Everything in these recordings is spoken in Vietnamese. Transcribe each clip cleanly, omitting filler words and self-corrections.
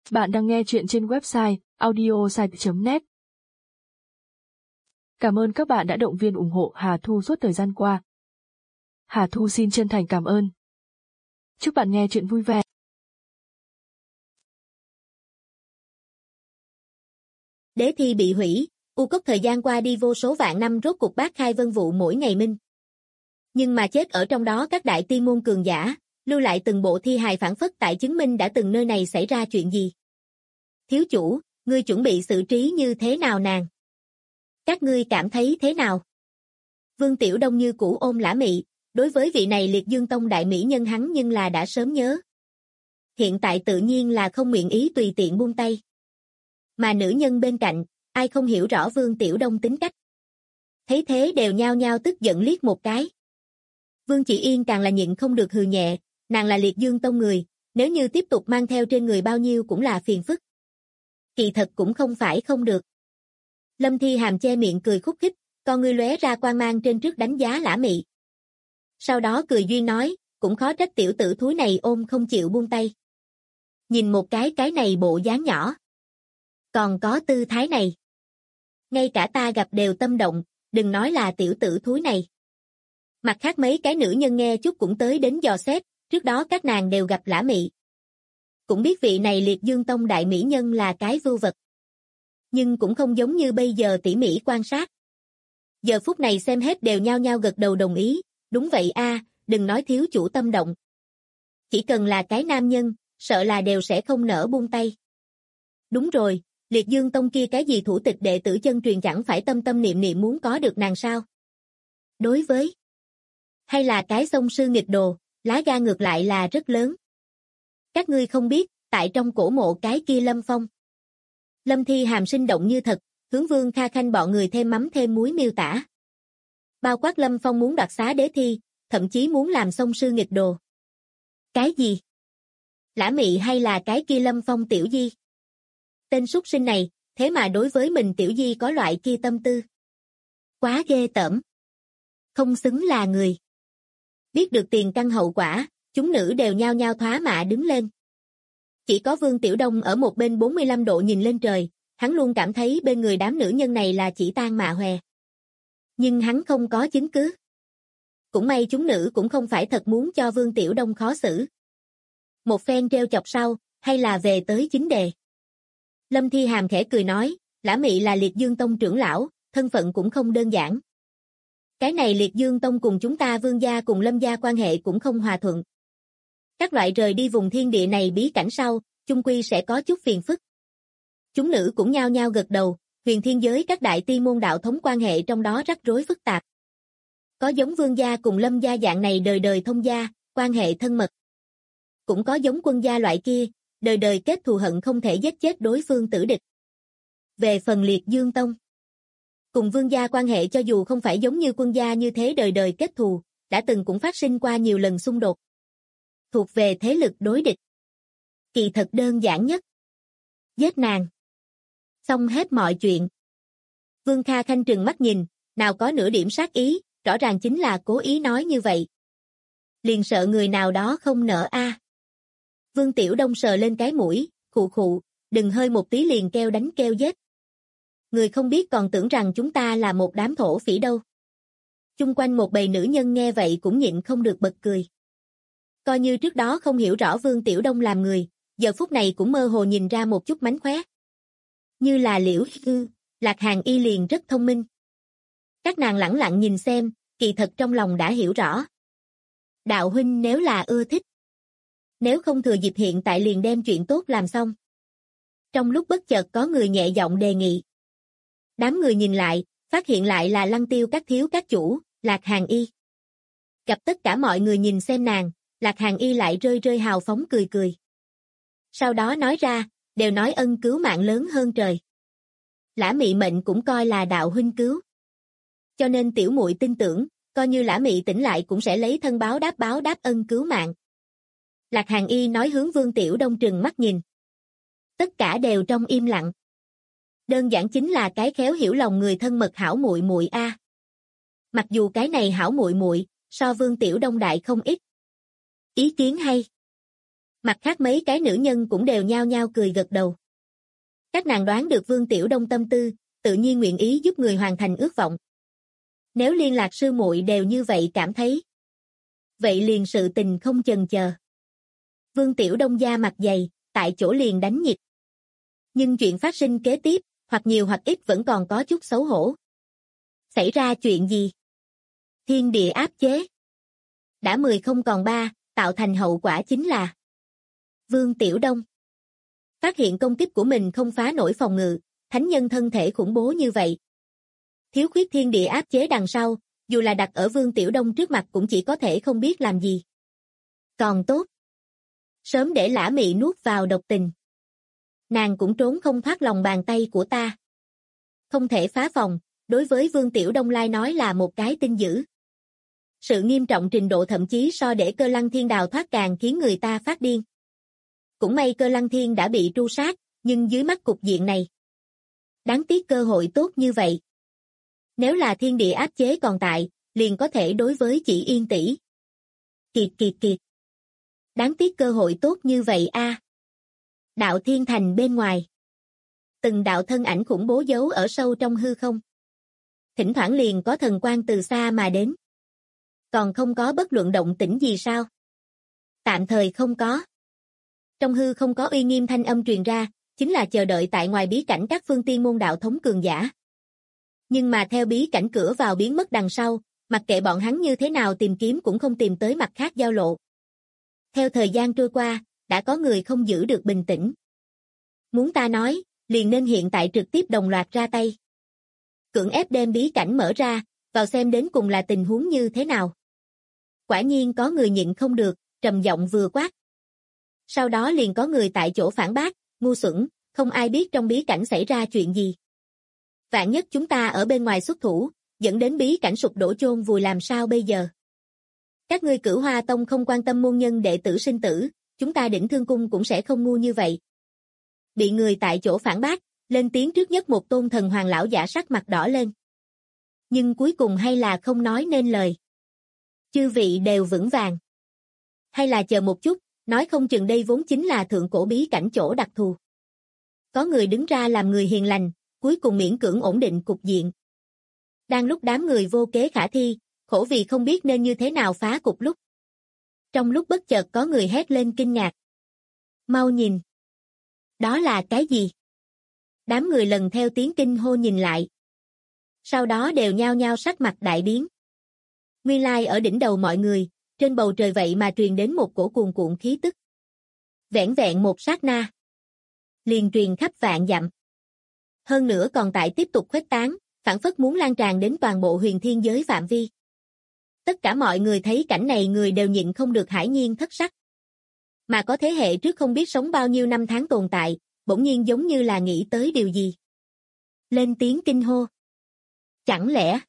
Bạn đang nghe chuyện trên website audiosite.net. Cảm ơn các bạn đã động viên ủng hộ Hà Thu suốt thời gian qua. Hà Thu xin chân thành cảm ơn. Chúc bạn nghe chuyện vui vẻ. Đế thi bị hủy, U Cốc thời gian qua đi vô số vạn năm rốt cuộc bác khai vân vụ mỗi ngày minh. Nhưng mà chết ở trong đó các đại tiên môn cường giả, lưu lại từng bộ thi hài phản phất tại chứng minh đã từng nơi này xảy ra chuyện gì. Thiếu chủ, ngươi chuẩn bị xử trí như thế nào nàng? Các ngươi cảm thấy thế nào? Vương Tiểu Đông như cũ ôm Lã Mị, đối với vị này Liệt Dương Tông đại mỹ nhân hắn nhưng là đã sớm nhớ. Hiện tại tự nhiên là không nguyện ý tùy tiện buông tay. Mà nữ nhân bên cạnh, ai không hiểu rõ Vương Tiểu Đông tính cách. Thấy thế đều nhao nhao tức giận liếc một cái. Vương Chỉ Yên càng là nhịn không được hừ nhẹ, nàng là Liệt Dương Tông người, nếu như tiếp tục mang theo trên người bao nhiêu cũng là phiền phức. Kỳ thật cũng không phải không được. Lâm Thi Hàm che miệng cười khúc khích, con ngươi lóe ra quang mang trên trước đánh giá Lã Mị. Sau đó cười duyên nói, cũng khó trách tiểu tử thúi này ôm không chịu buông tay. Nhìn một cái này bộ dáng nhỏ. Còn có tư thái này. Ngay cả ta gặp đều tâm động, đừng nói là tiểu tử thúi này. Mặt khác mấy cái nữ nhân nghe chút cũng tới đến dò xét, trước đó các nàng đều gặp Lã Mị. Cũng biết vị này Liệt Dương Tông đại mỹ nhân là cái vưu vật. Nhưng cũng không giống như bây giờ tỉ mỉ quan sát. Giờ phút này xem hết đều nhao nhao gật đầu đồng ý, đúng vậy a, đừng nói thiếu chủ tâm động. Chỉ cần là cái nam nhân, sợ là đều sẽ không nỡ buông tay. Đúng rồi, Liệt Dương Tông kia cái gì thủ tịch đệ tử chân truyền chẳng phải tâm tâm niệm niệm muốn có được nàng sao? Đối với hay là cái sông sư nghịch đồ, lá gan ngược lại là rất lớn. Các ngươi không biết, tại trong cổ mộ cái kia Lâm Phong. Lâm Thi Hàm sinh động như thật, hướng Vương Kha Khanh bọn người thêm mắm thêm muối miêu tả. Bao quát Lâm Phong muốn đoạt xá đế thi, thậm chí muốn làm sông sư nghịch đồ. Cái gì? Lã Mị hay là cái kia Lâm Phong tiểu di? Tên súc sinh này, thế mà đối với mình tiểu di có loại kia tâm tư. Quá ghê tởm. Không xứng là người. Biết được tiền căn hậu quả, chúng nữ đều nhao nhao thoá mạ đứng lên. Chỉ có Vương Tiểu Đông ở một bên 45 độ nhìn lên trời, hắn luôn cảm thấy bên người đám nữ nhân này là chỉ tang mạ hòe. Nhưng hắn không có chứng cứ. Cũng may chúng nữ cũng không phải thật muốn cho Vương Tiểu Đông khó xử. Một phen treo chọc sau, hay là về tới chính đề. Lâm Thi Hàm khẽ cười nói, Lã Mị là Liệt Dương Tông trưởng lão, thân phận cũng không đơn giản. Cái này Liệt Dương Tông cùng chúng ta Vương gia cùng Lâm gia quan hệ cũng không hòa thuận. Các loại rời đi vùng thiên địa này bí cảnh sau, chung quy sẽ có chút phiền phức. Chúng nữ cũng nhao nhao gật đầu, huyền thiên giới các đại tiên môn đạo thống quan hệ trong đó rắc rối phức tạp. Có giống Vương gia cùng Lâm gia dạng này đời đời thông gia, quan hệ thân mật. Cũng có giống Quân gia loại kia, đời đời kết thù hận không thể giết chết đối phương tử địch. Về phần Liệt Dương Tông, cùng Vương gia quan hệ cho dù không phải giống như Quân gia như thế đời đời kết thù, đã từng cũng phát sinh qua nhiều lần xung đột. Thuộc về thế lực đối địch. Kỳ thật đơn giản nhất. Giết nàng. Xong hết mọi chuyện. Vương Kha Khanh trừng mắt nhìn, nào có nửa điểm sát ý, rõ ràng chính là cố ý nói như vậy. Liền sợ người nào đó không nỡ a. Vương Tiểu Đông sờ lên cái mũi, khụ khụ, đừng hơi một tí liền kêu đánh kêu giết. Người không biết còn tưởng rằng chúng ta là một đám thổ phỉ đâu. Chung quanh một bầy nữ nhân nghe vậy cũng nhịn không được bật cười. Coi như trước đó không hiểu rõ Vương Tiểu Đông làm người, giờ phút này cũng mơ hồ nhìn ra một chút mánh khóe. Như là Liễu Hư, Lạc Hàn Y liền rất thông minh. Các nàng lẳng lặng nhìn xem, kỳ thật trong lòng đã hiểu rõ. Đạo huynh nếu là ưa thích. Nếu không thừa dịp hiện tại liền đem chuyện tốt làm xong. Trong lúc bất chợt có người nhẹ giọng đề nghị. Đám người nhìn lại, phát hiện lại là Lăng Tiêu các thiếu các chủ, Lạc Hàn Y. Gặp tất cả mọi người nhìn xem nàng, Lạc Hàn Y lại rơi rơi hào phóng cười cười. Sau đó nói ra, đều nói ân cứu mạng lớn hơn trời. Lã Mị mệnh cũng coi là đạo huynh cứu. Cho nên tiểu muội tin tưởng, coi như Lã Mị tỉnh lại cũng sẽ lấy thân báo đáp ân cứu mạng. Lạc Hàn Y nói hướng Vương Tiểu Đông trừng mắt nhìn. Tất cả đều trong im lặng. Đơn giản chính là cái khéo hiểu lòng người thân mật hảo muội muội a. Mặc dù cái này hảo muội muội so Vương Tiểu Đông đại không ít. Ý kiến hay. Mặt khác mấy cái nữ nhân cũng đều nhao nhao cười gật đầu. Các nàng đoán được Vương Tiểu Đông tâm tư, tự nhiên nguyện ý giúp người hoàn thành ước vọng. Nếu Liên Lạc sư muội đều như vậy cảm thấy, vậy liền sự tình không chần chờ. Vương Tiểu Đông da mặt dày, tại chỗ liền đánh nhịp. Nhưng chuyện phát sinh kế tiếp, hoặc nhiều hoặc ít vẫn còn có chút xấu hổ. Xảy ra chuyện gì? Thiên địa áp chế. Đã 10 không còn 3, tạo thành hậu quả chính là Vương Tiểu Đông phát hiện công kích của mình không phá nổi phòng ngự, thánh nhân thân thể khủng bố như vậy. Thiếu khuyết thiên địa áp chế đằng sau, dù là đặt ở Vương Tiểu Đông trước mặt cũng chỉ có thể không biết làm gì. Còn tốt. Sớm để Lã Mị nuốt vào độc tình. Nàng cũng trốn không thoát lòng bàn tay của ta. Không thể phá phòng, đối với Vương Tiểu Đông lai nói là một cái tin dữ. Sự nghiêm trọng trình độ thậm chí so để Cơ Lăng Thiên đào thoát càng khiến người ta phát điên. Cũng may Cơ Lăng Thiên đã bị tru sát, nhưng dưới mắt cục diện này. Đáng tiếc cơ hội tốt như vậy. Nếu là thiên địa áp chế còn tại, liền có thể đối với Chỉ Yên tỷ. Kiệt. Đáng tiếc cơ hội tốt như vậy a. Đạo Thiên Thành bên ngoài. Từng đạo thân ảnh khủng bố giấu ở sâu trong hư không. Thỉnh thoảng liền có thần quang từ xa mà đến. Còn không có bất luận động tĩnh gì sao? Tạm thời không có. Trong hư không có uy nghiêm thanh âm truyền ra, chính là chờ đợi tại ngoài bí cảnh các phương tiên môn đạo thống cường giả. Nhưng mà theo bí cảnh cửa vào biến mất đằng sau, mặc kệ bọn hắn như thế nào tìm kiếm cũng không tìm tới mặt khác giao lộ. Theo thời gian trôi qua, đã có người không giữ được bình tĩnh. Muốn ta nói, liền nên hiện tại trực tiếp đồng loạt ra tay. Cưỡng ép đem bí cảnh mở ra, vào xem đến cùng là tình huống như thế nào. Quả nhiên có người nhịn không được, trầm giọng vừa quát. Sau đó liền có người tại chỗ phản bác, ngu xuẩn, không ai biết trong bí cảnh xảy ra chuyện gì. Vạn nhất chúng ta ở bên ngoài xuất thủ, dẫn đến bí cảnh sụp đổ chôn vùi làm sao bây giờ? Các ngươi Cửu Hoa Tông không quan tâm môn nhân đệ tử sinh tử, chúng ta Đỉnh Thương Cung cũng sẽ không ngu như vậy. Bị người tại chỗ phản bác, lên tiếng trước nhất một tôn thần hoàng lão giả sắc mặt đỏ lên. Nhưng cuối cùng hay là không nói nên lời. Chư vị đều vững vàng. Hay là chờ một chút, nói không chừng đây vốn chính là thượng cổ bí cảnh chỗ đặc thù. Có người đứng ra làm người hiền lành, cuối cùng miễn cưỡng ổn định cục diện. Đang lúc đám người vô kế khả thi, khổ vì không biết nên như thế nào phá cục lúc. Trong lúc bất chợt có người hét lên kinh ngạc. Mau nhìn. Đó là cái gì? Đám người lần theo tiếng kinh hô nhìn lại. Sau đó đều nhao nhao sắc mặt đại biến. Nguyên lai ở đỉnh đầu mọi người, trên bầu trời vậy mà truyền đến một cổ cuồn cuộn khí tức. Vẻn vẹn một sát na. Liền truyền khắp vạn dặm. Hơn nữa còn tại tiếp tục khuếch tán, phảng phất muốn lan tràn đến toàn bộ huyền thiên giới phạm vi. Tất cả mọi người thấy cảnh này người đều nhịn không được hãi nhiên thất sắc. Mà có thế hệ trước không biết sống bao nhiêu năm tháng tồn tại, bỗng nhiên giống như là nghĩ tới điều gì. Lên tiếng kinh hô. Chẳng lẽ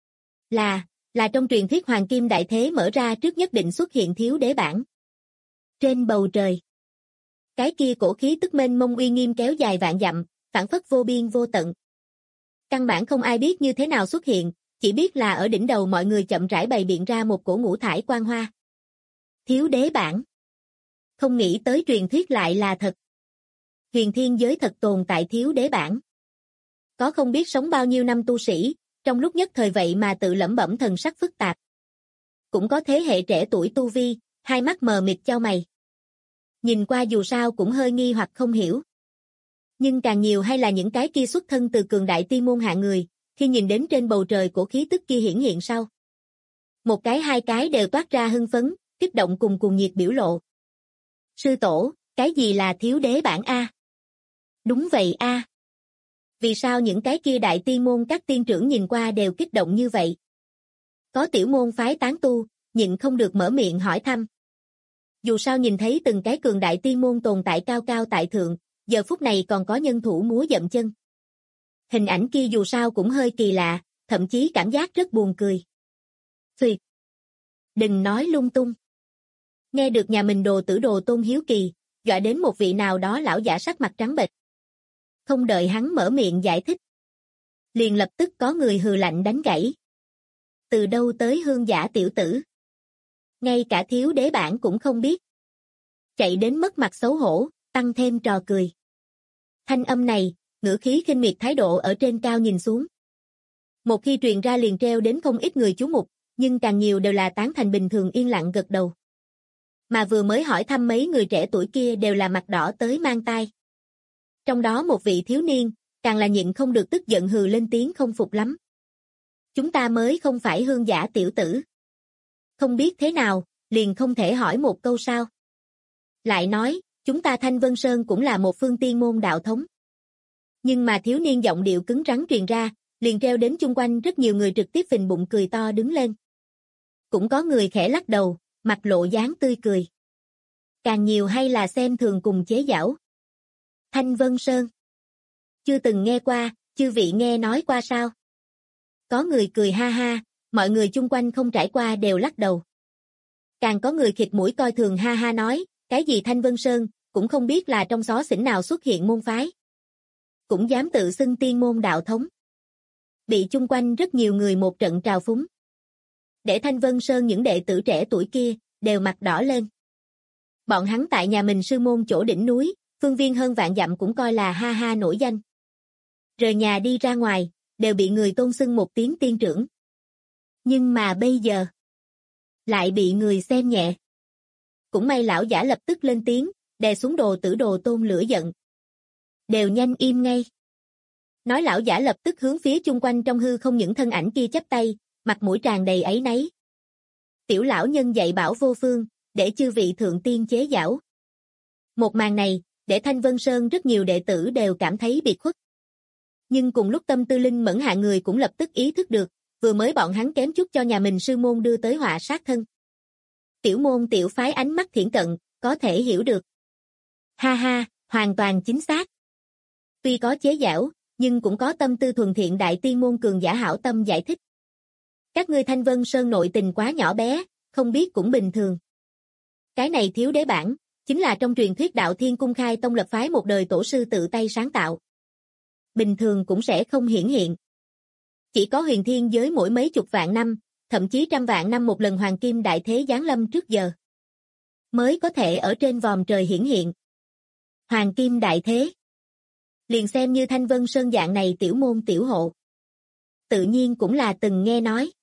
là trong truyền thuyết Hoàng Kim Đại Thế mở ra trước nhất định xuất hiện thiếu đế bản. Trên bầu trời. Cái kia cổ khí tức mênh mông uy nghiêm kéo dài vạn dặm, phảng phất vô biên vô tận. Căn bản không ai biết như thế nào xuất hiện, chỉ biết là ở đỉnh đầu mọi người chậm rãi bày biện ra một cổ ngũ thải quang hoa. Thiếu đế bản. Không nghĩ tới truyền thuyết lại là thật. Huyền thiên giới thật tồn tại thiếu đế bản. Có không biết sống bao nhiêu năm tu sĩ, trong lúc nhất thời vậy mà tự lẩm bẩm thần sắc phức tạp. Cũng có thế hệ trẻ tuổi tu vi, hai mắt mờ mịt chau mày. Nhìn qua dù sao cũng hơi nghi hoặc không hiểu. Nhưng càng nhiều hay là những cái kia xuất thân từ cường đại tiên môn hạng người, khi nhìn đến trên bầu trời cổ khí tức kia hiển hiện sau. Một cái hai cái đều toát ra hưng phấn, kích động cùng cuồng nhiệt biểu lộ. Sư tổ, cái gì là thiếu đế bản A? Đúng vậy A. Vì sao những cái kia đại tiên môn các tiên trưởng nhìn qua đều kích động như vậy? Có tiểu môn phái tán tu, nhịn không được mở miệng hỏi thăm. Dù sao nhìn thấy từng cái cường đại tiên môn tồn tại cao cao tại thượng, giờ phút này còn có nhân thủ múa dậm chân. Hình ảnh kia dù sao cũng hơi kỳ lạ, thậm chí cảm giác rất buồn cười. Phì! Đừng nói lung tung. Nghe được nhà mình đồ tử đồ Tôn hiếu kỳ, dọa đến một vị nào đó lão giả sắc mặt trắng bệch. Không đợi hắn mở miệng giải thích. Liền lập tức có người hừ lạnh đánh gãy. Từ đâu tới hương giả tiểu tử? Ngay cả thiếu đế bản cũng không biết. chạy đến mất mặt xấu hổ, tăng thêm trò cười. Thanh âm này, ngữ khí khinh miệt, thái độ ở trên cao nhìn xuống. Một khi truyền ra liền treo đến không ít người chú mục, nhưng càng nhiều đều là tán thành bình thường yên lặng gật đầu. Mà vừa mới hỏi thăm mấy người trẻ tuổi kia đều là mặt đỏ tới mang tai. Trong đó một vị thiếu niên, càng là nhịn không được tức giận hừ lên tiếng không phục lắm. Chúng ta mới không phải hương giả tiểu tử. Không biết thế nào, liền không thể hỏi một câu sao. Lại nói, chúng ta Thanh Vân Sơn cũng là một phương tiên môn đạo thống. Nhưng mà thiếu niên giọng điệu cứng rắn truyền ra, liền treo đến chung quanh rất nhiều người trực tiếp phình bụng cười to đứng lên. Cũng có người khẽ lắc đầu, mặt lộ dáng tươi cười. Càng nhiều hay là xem thường cùng chế giễu. Thanh Vân Sơn. Chưa từng nghe qua, chư vị nghe nói qua sao? Có người cười ha ha, mọi người chung quanh không trải qua đều lắc đầu. Càng có người khịt mũi coi thường ha ha nói, cái gì Thanh Vân Sơn, cũng không biết là trong xó xỉnh nào xuất hiện môn phái. Cũng dám tự xưng tiên môn đạo thống. Bị chung quanh rất nhiều người một trận trào phúng. Để Thanh Vân Sơn những đệ tử trẻ tuổi kia, đều mặt đỏ lên. Bọn hắn tại nhà mình sư môn chỗ đỉnh núi, phương viên hơn vạn dặm cũng coi là ha ha nổi danh. Rời nhà đi ra ngoài, đều bị người tôn xưng một tiếng tiên trưởng. Nhưng mà bây giờ, lại bị người xem nhẹ. Cũng may lão giả lập tức lên tiếng, đè xuống đồ tử đồ tôn lửa giận. Đều nhanh im ngay. Nói lão giả lập tức hướng phía chung quanh trong hư không những thân ảnh kia chắp tay, mặt mũi tràn đầy áy náy. Tiểu lão nhân dạy bảo vô phương, để chư vị thượng tiên chế giảo. Một màn này, để Thanh Vân Sơn rất nhiều đệ tử đều cảm thấy biệt khuất. Nhưng cùng lúc tâm tư linh mẫn hạ người cũng lập tức ý thức được, vừa mới bọn hắn kém chút cho nhà mình sư môn đưa tới họa sát thân. Tiểu môn tiểu phái ánh mắt thiển cận, có thể hiểu được. Ha ha, hoàn toàn chính xác. Tuy có chế giảo, nhưng cũng có tâm tư thuần thiện đại tiên môn cường giả hảo tâm giải thích. Các ngươi Thanh Vân Sơn nội tình quá nhỏ bé, không biết cũng bình thường. Cái này thiếu đế bản, chính là trong truyền thuyết đạo thiên cung khai tông lập phái một đời tổ sư tự tay sáng tạo. Bình thường cũng sẽ không hiển hiện. Chỉ có huyền thiên giới mỗi mấy chục vạn năm, thậm chí trăm vạn năm một lần hoàng kim đại thế giáng lâm trước giờ, mới có thể ở trên vòm trời hiển hiện. Hoàng kim đại thế. Liền xem như Thanh Vân Sơn dạng này tiểu môn tiểu hộ. Tự nhiên cũng là từng nghe nói.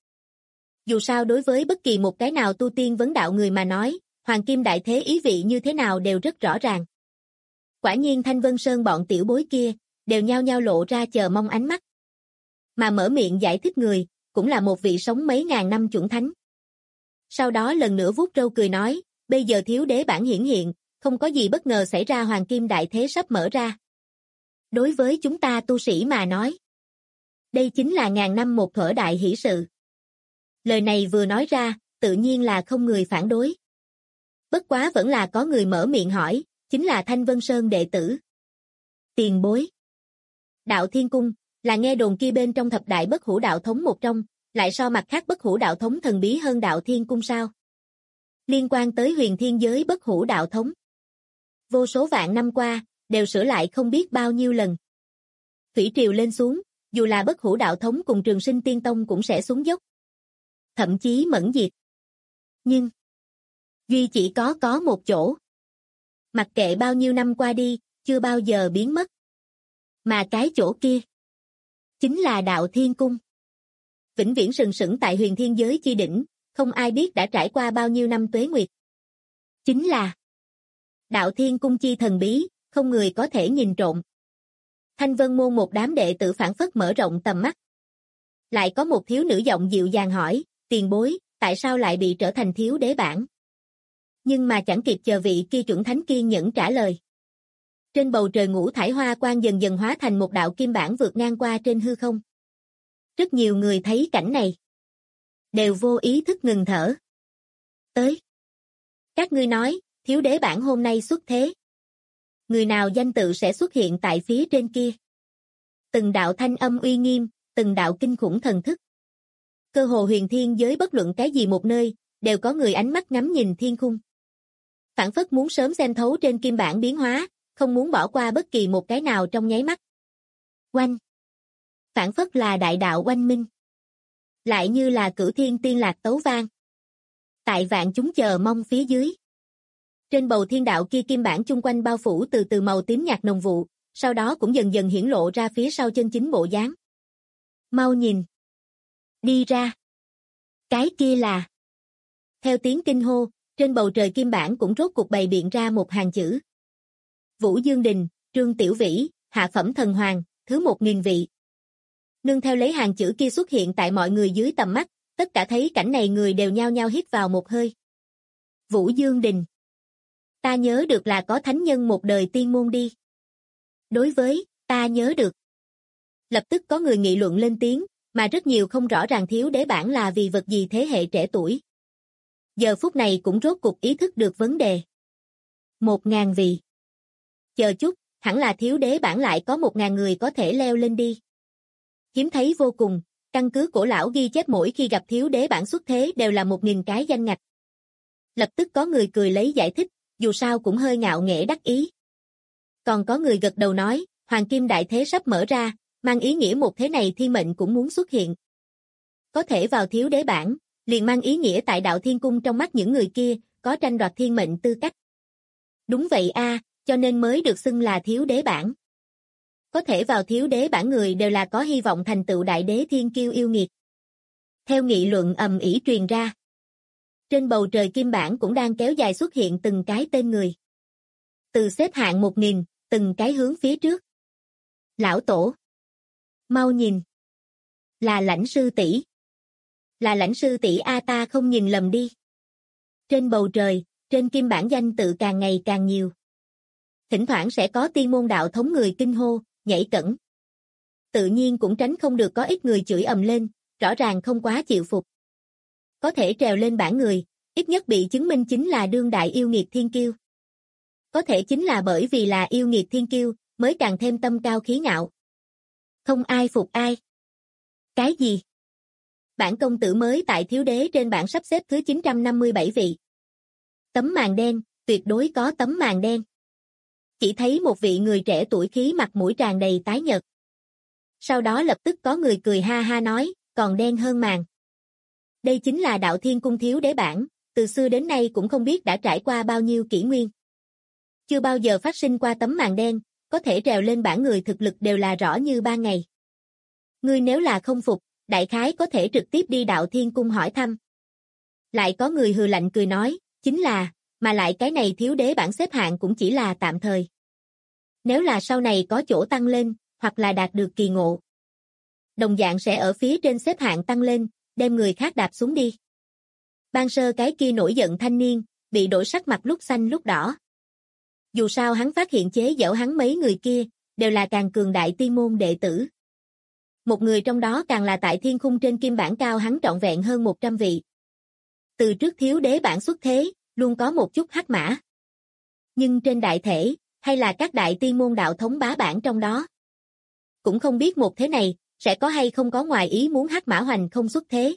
Dù sao đối với bất kỳ một cái nào tu tiên vấn đạo người mà nói, hoàng kim đại thế ý vị như thế nào đều rất rõ ràng. Quả nhiên Thanh Vân Sơn bọn tiểu bối kia, đều nhao nhao lộ ra chờ mong ánh mắt. Mà mở miệng giải thích người, cũng là một vị sống mấy ngàn năm chuẩn thánh. Sau đó lần nữa vuốt râu cười nói, bây giờ thiếu đế bản hiển hiện, không có gì bất ngờ xảy ra hoàng kim đại thế sắp mở ra. Đối với chúng ta tu sĩ mà nói, đây chính là ngàn năm một thuở đại hỷ sự. Lời này vừa nói ra, tự nhiên là không người phản đối. Bất quá vẫn là có người mở miệng hỏi, chính là Thanh Vân Sơn đệ tử. Tiền bối. Đạo Thiên Cung, là nghe đồn kia bên trong thập đại bất hủ đạo thống một trong, lại so mặt khác bất hủ đạo thống thần bí hơn Đạo Thiên Cung sao? Liên quan tới huyền thiên giới bất hủ đạo thống. Vô số vạn năm qua, đều sửa lại không biết bao nhiêu lần. Thủy triều lên xuống, dù là bất hủ đạo thống cùng Trường Sinh Tiên Tông cũng sẽ xuống dốc. Thậm chí mẫn diệt. Nhưng, duy chỉ có một chỗ. Mặc kệ bao nhiêu năm qua đi, chưa bao giờ biến mất. Mà cái chỗ kia, chính là Đạo Thiên Cung. Vĩnh viễn sừng sững tại huyền thiên giới chi đỉnh, không ai biết đã trải qua bao nhiêu năm tuế nguyệt. Chính là Đạo Thiên Cung chi thần bí, không người có thể nhìn trộm. Thanh Vân môn một đám đệ tử phản phất mở rộng tầm mắt. Lại có một thiếu nữ giọng dịu dàng hỏi, tiền bối, tại sao lại bị trở thành thiếu đế bản? Nhưng mà chẳng kịp chờ vị kia chuẩn thánh kiên nhẫn trả lời. Trên bầu trời ngũ thải hoa quang dần dần hóa thành một đạo kim bản vượt ngang qua trên hư không. Rất nhiều người thấy cảnh này, đều vô ý thức ngừng thở. Tới. Các ngươi nói, thiếu đế bản hôm nay xuất thế. Người nào danh tự sẽ xuất hiện tại phía trên kia? Từng đạo thanh âm uy nghiêm, từng đạo kinh khủng thần thức. Cơ hồ huyền thiên giới bất luận cái gì một nơi, đều có người ánh mắt ngắm nhìn thiên khung. Phản phất muốn sớm xem thấu trên kim bản biến hóa, không muốn bỏ qua bất kỳ một cái nào trong nháy mắt. Oanh. Phản phất là đại đạo oanh minh. Lại như là cửu thiên tiên lạc tấu vang. Tại vạn chúng chờ mong phía dưới. Trên bầu thiên đạo kia kim bản chung quanh bao phủ từ từ màu tím nhạt nồng vụ, sau đó cũng dần dần hiển lộ ra phía sau chân chính bộ dáng. Mau nhìn. Đi ra. Cái kia là. Theo tiếng kinh hô, trên bầu trời kim bản cũng rốt cục bày biện ra một hàng chữ. Vũ Dương Đình, Trương Tiểu Vĩ, hạ phẩm thần hoàng, thứ 1000 vị. Nương theo lấy hàng chữ kia xuất hiện tại mọi người dưới tầm mắt, tất cả thấy cảnh này người đều nhao nhao hít vào một hơi. Vũ Dương Đình. Ta nhớ được là có thánh nhân một đời tiên môn đi. Đối với, ta nhớ được. Lập tức có người nghị luận lên tiếng, mà rất nhiều không rõ ràng thiếu đế bản là vì vật gì thế hệ trẻ tuổi. Giờ phút này cũng rốt cục ý thức được vấn đề. 1000 vị. Chờ chút, hẳn là thiếu đế bản lại có 1000 người có thể leo lên đi. Hiếm thấy vô cùng, căn cứ cổ lão ghi chép mỗi khi gặp thiếu đế bản xuất thế đều là 1000 cái danh ngạch. Lập tức có người cười lấy giải thích, dù sao cũng hơi ngạo nghễ đắc ý. Còn có người gật đầu nói, Hoàng Kim Đại Thế sắp mở ra, mang ý nghĩa một thế này thiên mệnh cũng muốn xuất hiện. Có thể vào thiếu đế bản, liền mang ý nghĩa tại đạo thiên cung trong mắt những người kia, có tranh đoạt thiên mệnh tư cách. Đúng vậy a, cho nên mới được xưng là thiếu đế bản. Có thể vào thiếu đế bản người đều là có hy vọng thành tựu đại đế thiên kiêu yêu nghiệt. Theo nghị luận ầm ĩ truyền ra. Trên bầu trời kim bản cũng đang kéo dài xuất hiện từng cái tên người. Từ xếp hạng 1000, từng cái hướng phía trước. Lão tổ. Mau nhìn. Là Lãnh sư tỷ. Là Lãnh sư tỷ a, ta không nhìn lầm đi. Trên bầu trời, trên kim bản danh tự càng ngày càng nhiều. Thỉnh thoảng sẽ có tiên môn đạo thống người kinh hô, nhảy cẫng. Tự nhiên cũng tránh không được có ít người chửi ầm lên, rõ ràng không quá chịu phục. Có thể trèo lên bảng người, ít nhất bị chứng minh chính là đương đại yêu nghiệt thiên kiêu. Có thể chính là bởi vì là yêu nghiệt thiên kiêu, mới càng thêm tâm cao khí ngạo. Không ai phục ai. Cái gì? Bản công tử mới tại thiếu đế trên bảng sắp xếp thứ 957 vị. Tấm màn đen, tuyệt đối có tấm màn đen. Chỉ thấy một vị người trẻ tuổi khí mặt mũi tràn đầy tái nhợt. Sau đó lập tức có người cười ha ha nói, còn đen hơn màn. Đây chính là đạo thiên cung thiếu đế bản, từ xưa đến nay cũng không biết đã trải qua bao nhiêu kỷ nguyên. Chưa bao giờ phát sinh qua tấm màn đen, có thể trèo lên bảng người thực lực đều là rõ như ban ngày. Ngươi nếu là không phục, đại khái có thể trực tiếp đi đạo thiên cung hỏi thăm. Lại có người hừ lạnh cười nói, chính là, mà lại cái này thiếu đế bản xếp hạng cũng chỉ là tạm thời. Nếu là sau này có chỗ tăng lên, hoặc là đạt được kỳ ngộ, đồng dạng sẽ ở phía trên xếp hạng tăng lên, đem người khác đạp xuống đi. Ban sơ cái kia nổi giận thanh niên, bị đổi sắc mặt lúc xanh lúc đỏ. Dù sao hắn phát hiện chế giễu hắn mấy người kia, đều là càng cường đại tiên môn đệ tử. Một người trong đó càng là tại thiên khung trên kim bản cao hắn trọn vẹn hơn 100 vị. Từ trước thiếu đế bản xuất thế, luôn có một chút hắc mã. Nhưng trên đại thể, hay là các đại tiên môn đạo thống bá bản trong đó. Cũng không biết một thế này, sẽ có hay không có ngoài ý muốn hắc mã hoành không xuất thế.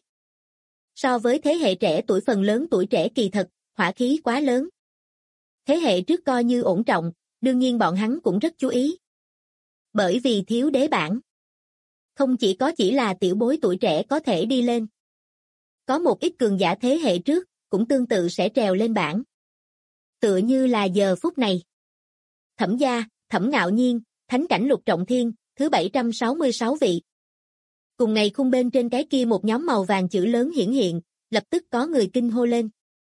So với thế hệ trẻ tuổi phần lớn tuổi trẻ kỳ thật, hỏa khí quá lớn. Thế hệ trước coi như ổn trọng, đương nhiên bọn hắn cũng rất chú ý. Bởi vì thiếu đế bản. Không chỉ là tiểu bối tuổi trẻ có thể đi lên. Có một ít cường giả thế hệ trước, cũng tương tự sẽ trèo lên bảng. Tựa như là giờ phút này. Thẩm Gia, Thẩm Ngạo Nhiên, Thánh cảnh Lục Trọng Thiên, thứ 766 vị. Cùng ngày khung bên trên cái kia một nhóm màu vàng chữ lớn hiển hiện, lập tức có người kinh hô lên.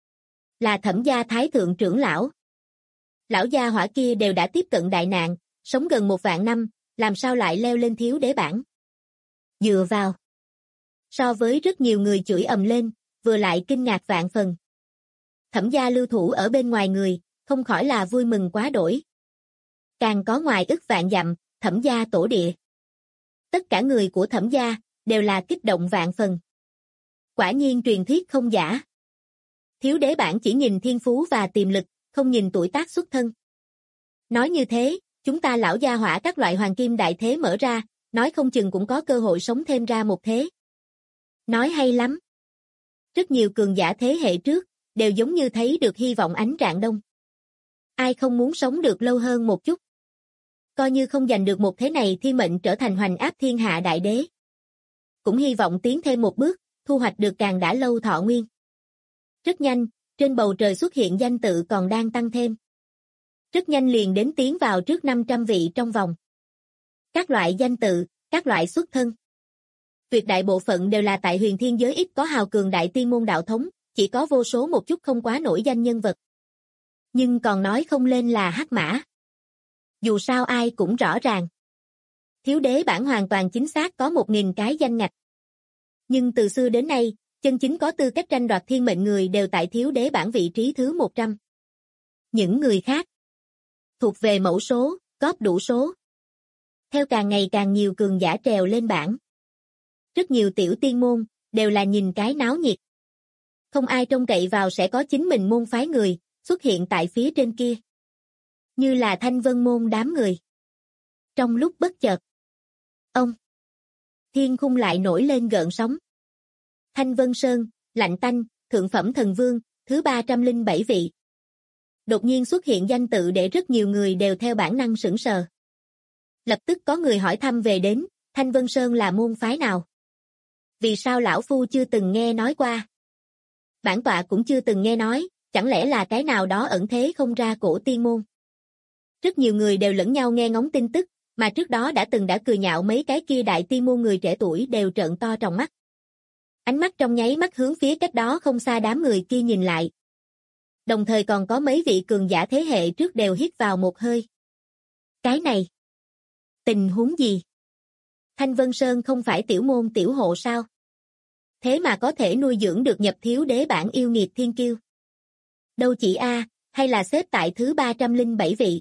Là Thẩm Gia Thái Thượng trưởng lão. Lão gia hỏa kia đều đã tiếp cận đại nạn, sống gần 1.000 năm, làm sao lại leo lên thiếu đế bảng. Dựa vào. So với rất nhiều người chửi ầm lên, vừa lại kinh ngạc vạn phần. Thẩm Gia lưu thủ ở bên ngoài người, không khỏi là vui mừng quá đổi. Càng có ngoài ức vạn dặm, Thẩm Gia tổ địa. Tất cả người của Thẩm Gia, đều là kích động vạn phần. Quả nhiên truyền thuyết không giả. Thiếu đế bản chỉ nhìn thiên phú và tiềm lực, không nhìn tuổi tác xuất thân. Nói như thế, chúng ta lão gia hỏa các loại hoàng kim đại thế mở ra, nói không chừng cũng có cơ hội sống thêm ra một thế. Nói hay lắm. Rất nhiều cường giả thế hệ trước, đều giống như thấy được hy vọng ánh rạng đông. Ai không muốn sống được lâu hơn một chút. Coi như không giành được một thế này thì mệnh trở thành hoành áp thiên hạ đại đế. Cũng hy vọng tiến thêm một bước, thu hoạch được càng đã lâu thọ nguyên. Rất nhanh, Trên bầu trời xuất hiện danh tự còn đang tăng thêm. Rất nhanh liền đến tiến vào trước 500 vị trong vòng. Các loại danh tự, các loại xuất thân. Tuyệt đại bộ phận đều là tại huyền thiên giới ít có hào cường đại tiên môn đạo thống, chỉ có vô số một chút không quá nổi danh nhân vật. Nhưng còn nói không lên là hắc mã. Dù sao ai cũng rõ ràng. Thiếu đế bản hoàn toàn chính xác có 1000 cái danh ngạch. Nhưng từ xưa đến nay, chân chính có tư cách tranh đoạt thiên mệnh người đều tại thiếu đế bản vị trí thứ 100. Những người khác thuộc về mẫu số, góp đủ số. Theo càng ngày càng nhiều cường giả trèo lên bảng. Rất nhiều tiểu tiên môn, đều là nhìn cái náo nhiệt. Không ai trông cậy vào sẽ có chính mình môn phái người, xuất hiện tại phía trên kia. Như là Thanh Vân môn đám người. Trong lúc bất chợt. Ông. Thiên khung lại nổi lên gợn sóng. Thanh Vân Sơn, Lạnh Tanh, Thượng Phẩm Thần Vương, thứ 307 vị. Đột nhiên xuất hiện danh tự để rất nhiều người đều theo bản năng sửng sờ. Lập tức có người hỏi thăm về đến, Thanh Vân Sơn là môn phái nào? Vì sao lão phu chưa từng nghe nói qua? Bản tọa cũng chưa từng nghe nói, chẳng lẽ là cái nào đó ẩn thế không ra cổ tiên môn? Rất nhiều người đều lẫn nhau nghe ngóng tin tức, mà trước đó đã từng cười nhạo mấy cái kia đại tiên môn người trẻ tuổi đều trợn to tròng mắt. Ánh mắt trong nháy mắt hướng phía cách đó không xa đám người kia nhìn lại. Đồng thời còn có mấy vị cường giả thế hệ trước đều hít vào một hơi. Cái này, tình huống gì? Thanh Vân Sơn không phải tiểu môn tiểu hộ sao? Thế mà có thể nuôi dưỡng được nhập thiếu đế bản yêu nghiệt thiên kiêu. Đâu chỉ A, hay là xếp tại thứ 307 vị.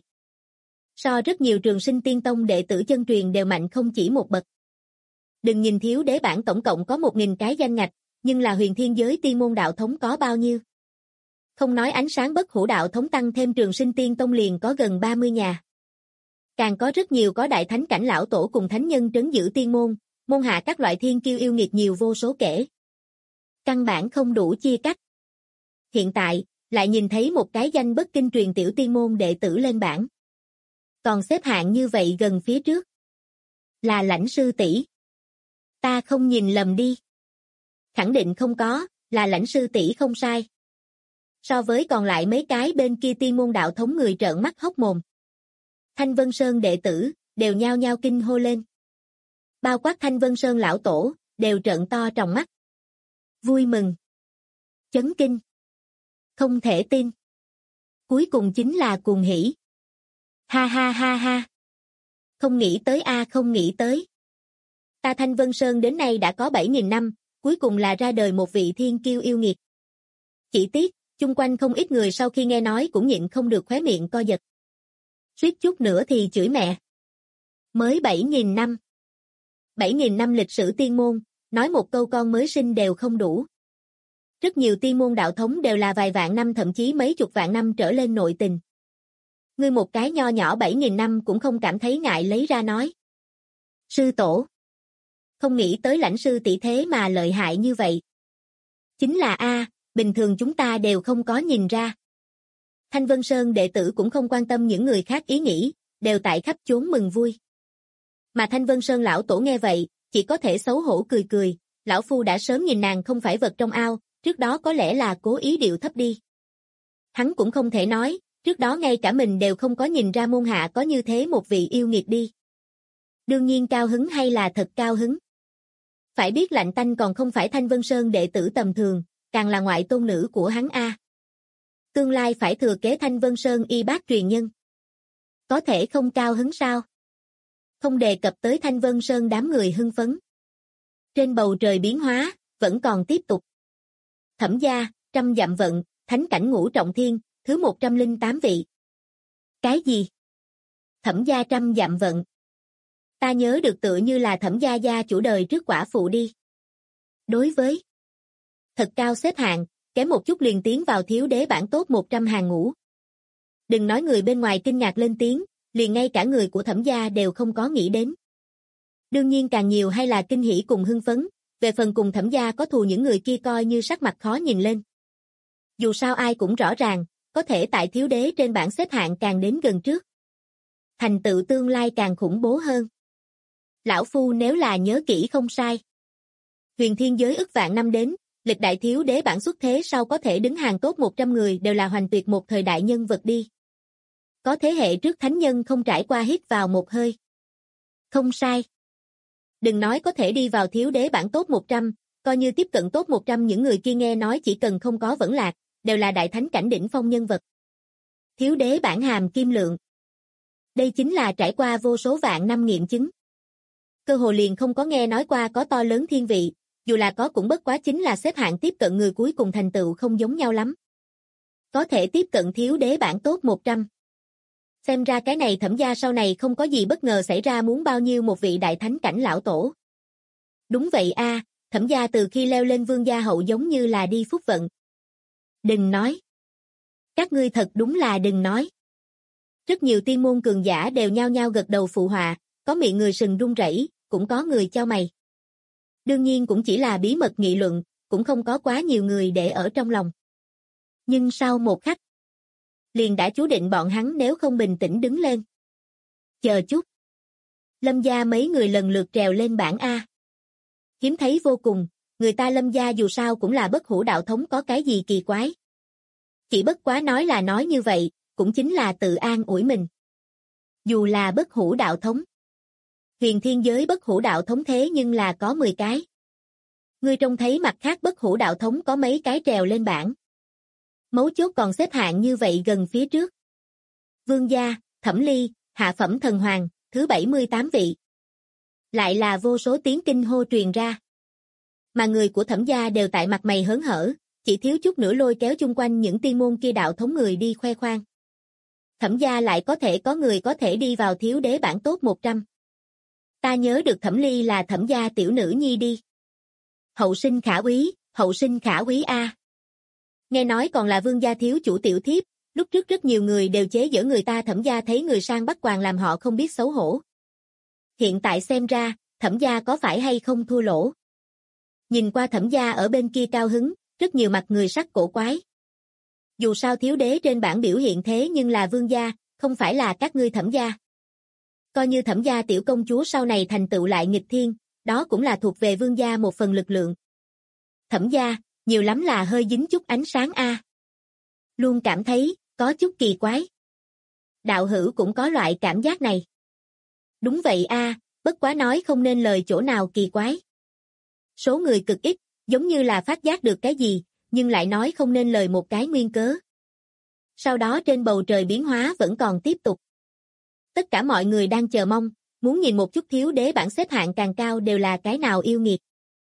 So rất nhiều trường sinh tiên tông đệ tử chân truyền đều mạnh không chỉ một bậc. Đừng nhìn thiếu đế bản tổng cộng có 1000 cái danh ngạch, nhưng là huyền thiên giới tiên môn đạo thống có bao nhiêu? Không nói ánh sáng bất hủ đạo thống tăng thêm trường sinh tiên tông liền có gần 30 nhà. Càng có rất nhiều có đại thánh cảnh lão tổ cùng thánh nhân trấn giữ tiên môn, môn hạ các loại thiên kiêu yêu nghiệt nhiều vô số kể. Căn bản không đủ chia cắt. Hiện tại, lại nhìn thấy một cái danh bất kinh truyền tiểu tiên môn đệ tử lên bảng. Còn xếp hạng như vậy gần phía trước. Là Lãnh sư tỷ. Ta không nhìn lầm đi. Khẳng định không có, là Lãnh sư tỷ không sai. So với còn lại mấy cái bên kia tiên môn đạo thống người trợn mắt hốc mồm. Thanh Vân Sơn đệ tử, đều nhao nhao kinh hô lên. Bao quát Thanh Vân Sơn lão tổ, đều trợn to tròng mắt. Vui mừng. Chấn kinh. Không thể tin. Cuối cùng chính là cuồng hỉ. Ha ha ha ha. Không nghĩ tới a, không nghĩ tới. Ta Thanh Vân Sơn đến nay đã có 7000 năm, cuối cùng là ra đời một vị thiên kiêu yêu nghiệt. Chỉ tiếc, chung quanh không ít người sau khi nghe nói cũng nhịn không được khóe miệng co giật. Suýt chút nữa thì chửi mẹ. Mới 7000 năm. 7000 năm lịch sử tiên môn, nói một câu con mới sinh đều không đủ. Rất nhiều tiên môn đạo thống đều là vài vạn năm thậm chí mấy chục vạn năm trở lên nội tình. Ngươi một cái nho nhỏ 7000 năm cũng không cảm thấy ngại lấy ra nói. Sư tổ. Không nghĩ tới Lãnh sư tỷ thế mà lợi hại như vậy. Chính là A, bình thường chúng ta đều không có nhìn ra. Thanh Vân Sơn đệ tử cũng không quan tâm những người khác ý nghĩ, đều tại khắp chốn mừng vui. Mà Thanh Vân Sơn lão tổ nghe vậy, chỉ có thể xấu hổ cười cười, lão phu đã sớm nhìn nàng không phải vật trong ao, trước đó có lẽ là cố ý điệu thấp đi. Hắn cũng không thể nói, trước đó ngay cả mình đều không có nhìn ra môn hạ có như thế một vị yêu nghiệt đi. Đương nhiên cao hứng hay là thật cao hứng. Phải biết Lạnh Tanh còn không phải Thanh Vân Sơn đệ tử tầm thường, càng là ngoại tôn nữ của hắn A. Tương lai phải thừa kế Thanh Vân Sơn y bác truyền nhân. Có thể không cao hứng sao? Không đề cập tới Thanh Vân Sơn đám người hưng phấn. Trên bầu trời biến hóa, vẫn còn tiếp tục. Thẩm gia, trăm dặm vận, thánh cảnh ngũ trọng thiên, thứ 108 vị. Cái gì? Thẩm gia trăm dặm vận. Ta nhớ được tựa như là Thẩm gia gia chủ đời trước quả phụ đi. Đối với thật cao xếp hạng, kém một chút liền tiến vào thiếu đế bản top 100 hàng ngũ. Đừng nói người bên ngoài kinh ngạc lên tiếng, liền ngay cả người của Thẩm gia đều không có nghĩ đến. Đương nhiên càng nhiều hay là kinh hỉ cùng hưng phấn, về phần cùng Thẩm gia có thù những người kia coi như sắc mặt khó nhìn lên. Dù sao ai cũng rõ ràng, có thể tại thiếu đế trên bảng xếp hạng càng đến gần trước. Thành tựu tương lai càng khủng bố hơn. Lão phu nếu là nhớ kỹ không sai. Huyền thiên giới ức vạn năm đến, lịch đại thiếu đế bản xuất thế sau có thể đứng hàng top 100 người đều là hoành tuyệt một thời đại nhân vật đi. Có thế hệ trước thánh nhân không trải qua hít vào một hơi. Không sai. Đừng nói có thể đi vào thiếu đế bản top 100, coi như tiếp cận top 100 những người kia nghe nói chỉ cần không có vẫn lạc, đều là đại thánh cảnh đỉnh phong nhân vật. Thiếu đế bản hàm kim lượng. Đây chính là trải qua vô số vạn năm nghiệm chứng. Cơ hồ liền không có nghe nói qua có to lớn thiên vị, dù là có cũng bất quá chính là xếp hạng tiếp cận người cuối cùng thành tựu không giống nhau lắm. Có thể tiếp cận thiếu đế bản top 100. Xem ra cái này Thẩm gia sau này không có gì bất ngờ xảy ra muốn bao nhiêu một vị đại thánh cảnh lão tổ. Đúng vậy a, Thẩm gia từ khi leo lên vương gia hậu giống như là đi phúc vận. Đừng nói. Các ngươi thật đúng là đừng nói. Rất nhiều tiên môn cường giả đều nhao nhao gật đầu phụ họa, có miệng người sừng run rẩy, cũng có người chau mày. Đương nhiên cũng chỉ là bí mật nghị luận, cũng không có quá nhiều người để ở trong lòng. Nhưng sau một khắc, liền đã chú định bọn hắn nếu không bình tĩnh đứng lên. Chờ chút. Lâm gia mấy người lần lượt trèo lên bảng A. Hiếm thấy vô cùng, người ta Lâm gia dù sao cũng là bất hủ đạo thống có cái gì kỳ quái. Chỉ bất quá nói là nói như vậy, cũng chính là tự an ủi mình. Dù là bất hủ đạo thống. Huyền thiên giới bất hủ đạo thống thế nhưng là có 10 cái. Ngươi trông thấy mặt khác bất hủ đạo thống có mấy cái trèo lên bảng. Mấu chốt còn xếp hạng như vậy gần phía trước. Vương gia, Thẩm Ly, hạ phẩm thần hoàng, thứ 78 vị. Lại là vô số tiếng kinh hô truyền ra. Mà người của Thẩm gia đều tại mặt mày hớn hở, chỉ thiếu chút nữa lôi kéo chung quanh những tiên môn kia đạo thống người đi khoe khoang. Thẩm gia lại có thể có người có thể đi vào thiếu đế bản top 100. Ta nhớ được Thẩm Ly là Thẩm gia tiểu nữ nhi đi. Hậu sinh khả úy a. Nghe nói còn là vương gia thiếu chủ tiểu thiếp, lúc trước rất nhiều người đều chế giễu người ta Thẩm gia thấy người sang bắt quàng làm họ không biết xấu hổ. Hiện tại xem ra, Thẩm gia có phải hay không thua lỗ. Nhìn qua Thẩm gia ở bên kia cao hứng, rất nhiều mặt người sắc cổ quái. Dù sao thiếu đế trên bảng biểu hiện thế nhưng là vương gia, không phải là các ngươi Thẩm gia. Coi như Thẩm gia tiểu công chúa sau này thành tựu lại nghịch thiên, đó cũng là thuộc về vương gia một phần lực lượng. Thẩm gia, nhiều lắm là hơi dính chút ánh sáng a. Luôn cảm thấy, có chút kỳ quái. Đạo hữu cũng có loại cảm giác này. Đúng vậy a, bất quá nói không nên lời chỗ nào kỳ quái. Số người cực ít, giống như là phát giác được cái gì, nhưng lại nói không nên lời một cái nguyên cớ. Sau đó trên bầu trời biến hóa vẫn còn tiếp tục. Tất cả mọi người đang chờ mong, muốn nhìn một chút thiếu đế bảng xếp hạng càng cao đều là cái nào yêu nghiệt.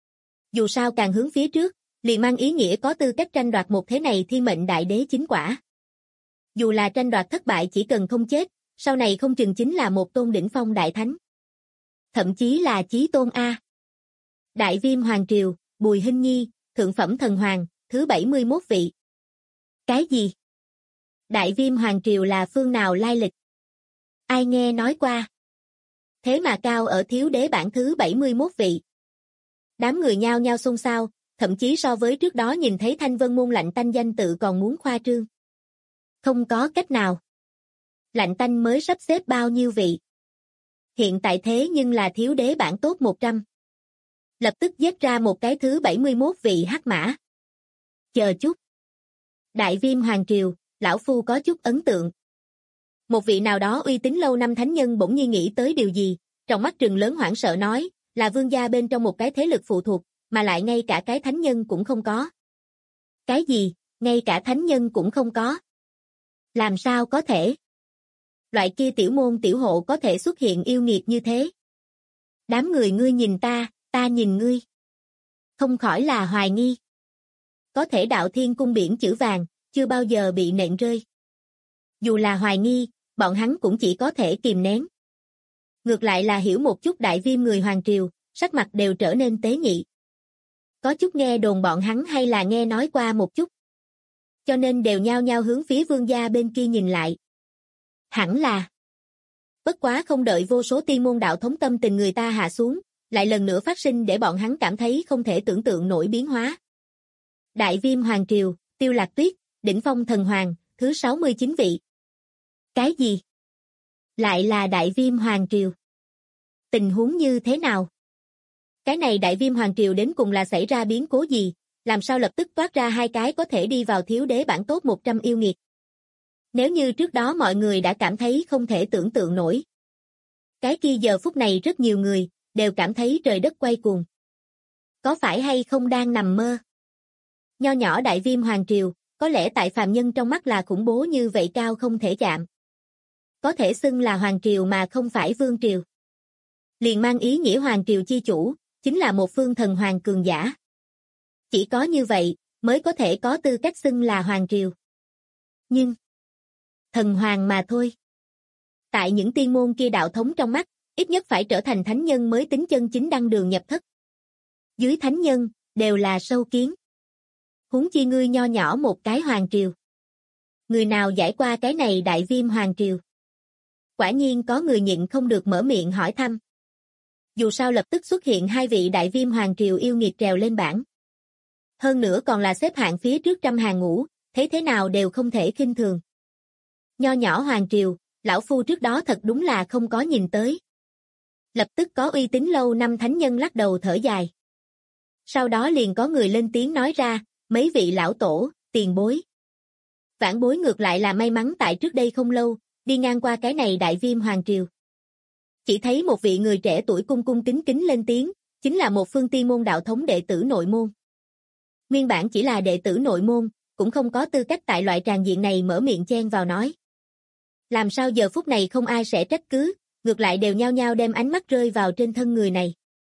Dù sao càng hướng phía trước, liền mang ý nghĩa có tư cách tranh đoạt một thế này thiên mệnh đại đế chính quả. Dù là tranh đoạt thất bại chỉ cần không chết, sau này không chừng chính là một tôn đỉnh phong đại thánh. Thậm chí là chí tôn A. Đại Viêm Hoàng Triều, Bùi Hinh Nhi, thượng phẩm thần hoàng, thứ 71 vị. Cái gì? Đại Viêm Hoàng Triều là phương nào lai lịch? Ai nghe nói qua? Thế mà cao ở thiếu đế bảng thứ 71 vị. Đám người nhao nhao xôn xao, thậm chí so với trước đó nhìn thấy Thanh Vân môn lạnh tanh danh tự còn muốn khoa trương. Không có cách nào. Lạnh tanh mới sắp xếp bao nhiêu vị. Hiện tại thế nhưng là thiếu đế bảng top 100. Lập tức giết ra một cái thứ 71 vị hắc mã. Chờ chút. Đại Viêm Hoàng Triều, lão phu có chút ấn tượng. Một vị nào đó uy tín lâu năm thánh nhân bỗng nhiên nghĩ tới điều gì, trong mắt trừng lớn hoảng sợ nói, là vương gia bên trong một cái thế lực phụ thuộc, mà lại ngay cả cái thánh nhân cũng không có. Cái gì, ngay cả thánh nhân cũng không có? Làm sao có thể? Loại kia tiểu môn tiểu hộ có thể xuất hiện yêu nghiệt như thế? Đám người ngươi nhìn ta, ta nhìn ngươi. Không khỏi là hoài nghi. Có thể đạo thiên cung biển chữ vàng, chưa bao giờ bị nện rơi. Dù là hoài nghi, bọn hắn cũng chỉ có thể kìm nén. Ngược lại là hiểu một chút Đại Viêm người Hoàng Triều, sắc mặt đều trở nên tế nhị. Có chút nghe đồn bọn hắn hay là nghe nói qua một chút. Cho nên đều nhao nhao hướng phía vương gia bên kia nhìn lại. Hẳn là. Bất quá không đợi vô số tiên môn đạo thống tâm tình người ta hạ xuống, lại lần nữa phát sinh để bọn hắn cảm thấy không thể tưởng tượng nổi biến hóa. Đại Viêm Hoàng Triều, Tiêu Lạc Tuyết, đỉnh phong thần hoàng, thứ 69 vị. Cái gì? Lại là Đại Viêm Hoàng Triều. Tình huống như thế nào? Cái này Đại Viêm Hoàng Triều đến cùng là xảy ra biến cố gì? làm sao lập tức toát ra hai cái có thể đi vào thiếu đế bảng top 100 yêu nghiệt. Nếu như trước đó mọi người đã cảm thấy không thể tưởng tượng nổi. Cái kia giờ phút này rất nhiều người, đều cảm thấy trời đất quay cuồng. Có phải hay không đang nằm mơ? Nho nhỏ đại viêm hoàng triều, có lẽ tại phàm nhân trong mắt là khủng bố như vậy cao không thể chạm. Có thể xưng là hoàng triều mà không phải vương triều. Liền mang ý nghĩa hoàng triều chi chủ, chính là một phương thần hoàng cường giả. Chỉ có như vậy, mới có thể có tư cách xưng là hoàng triều. Nhưng, thần hoàng mà thôi. Tại những tiên môn kia đạo thống trong mắt, ít nhất phải trở thành thánh nhân mới tính chân chính đăng đường nhập thất. Dưới thánh nhân, đều là sâu kiến. Huống chi ngươi nho nhỏ một cái hoàng triều. Người nào giải qua cái này đại viêm hoàng triều? Quả nhiên có người nhịn không được mở miệng hỏi thăm. Dù sao lập tức xuất hiện hai vị đại viêm hoàng triều yêu nghiệt trèo lên bảng. Hơn nữa còn là xếp hạng phía trước trăm hàng ngũ, thấy thế nào đều không thể khinh thường. Nho nhỏ hoàng triều, lão phu trước đó thật đúng là không có nhìn tới. Lập tức có uy tín lâu năm thánh nhân lắc đầu thở dài. Sau đó liền có người lên tiếng nói ra, mấy vị lão tổ, tiền bối. Vãn bối ngược lại là may mắn tại trước đây không lâu, đi ngang qua cái này đại viêm hoàng triều. Chỉ thấy một vị người trẻ tuổi cung cung kính kính lên tiếng, chính là một phương tiên môn đạo thống đệ tử nội môn. Nguyên bản chỉ là đệ tử nội môn, cũng không có tư cách tại loại tràng diện này mở miệng chen vào nói. Làm sao giờ phút này không ai sẽ trách cứ, ngược lại đều nhao nhao đem ánh mắt rơi vào trên thân người này.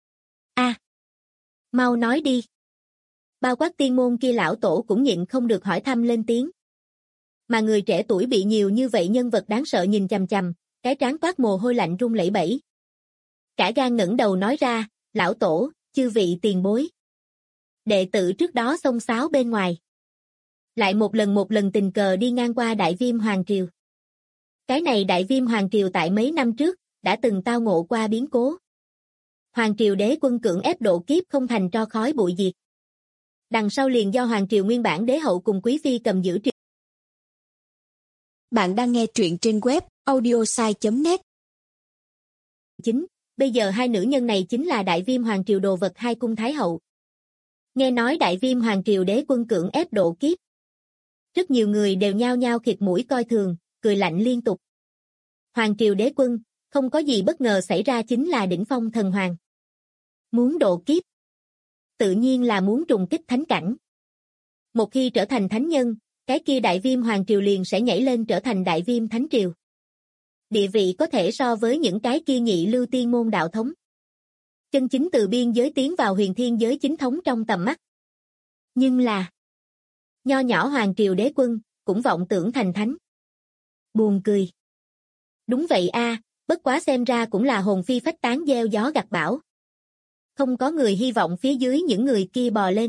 Mau nói đi. Bao quát tiên môn kia lão tổ cũng nhịn không được hỏi thăm lên tiếng. Mà người trẻ tuổi bị nhiều như vậy nhân vật đáng sợ nhìn chằm chằm, cái trán toát mồ hôi lạnh run lẩy bẩy. Cả gan ngẩng đầu nói ra, lão tổ, chư vị tiền bối. Đệ tử trước đó xông xáo bên ngoài. Lại một lần tình cờ đi ngang qua đại viêm hoàng triều. Cái này đại viêm hoàng triều tại mấy năm trước, đã từng tao ngộ qua biến cố. Hoàng triều đế quân cưỡng ép độ kiếp không thành tro khói bụi diệt. Đằng sau liền do hoàng triều nguyên bản đế hậu cùng quý phi cầm giữ triều. Bạn đang nghe truyện trên web audiosai.net. Bây giờ hai nữ nhân này chính là đại viêm hoàng triều đồ vật hai cung thái hậu. Nghe nói đại viêm hoàng triều đế quân cưỡng ép độ kiếp. Rất nhiều người đều nhao nhao khịt mũi coi thường, cười lạnh liên tục. Hoàng triều đế quân, không có gì bất ngờ xảy ra chính là đỉnh phong thần hoàng. Muốn độ kiếp. Tự nhiên là muốn trùng kích thánh cảnh. Một khi trở thành thánh nhân, cái kia đại viêm hoàng triều liền sẽ nhảy lên trở thành đại viêm thánh triều. Địa vị có thể so với những cái kia nhị lưu tiên môn đạo thống. Chân chính từ biên giới tiến vào huyền thiên giới chính thống trong tầm mắt. Nhưng là nho nhỏ hoàng triều đế quân, cũng vọng tưởng thành thánh. Buồn cười. Đúng vậy a, bất quá xem ra cũng là hồn phi phách tán gieo gió gặt bão. Không có người hy vọng phía dưới những người kia bò lên.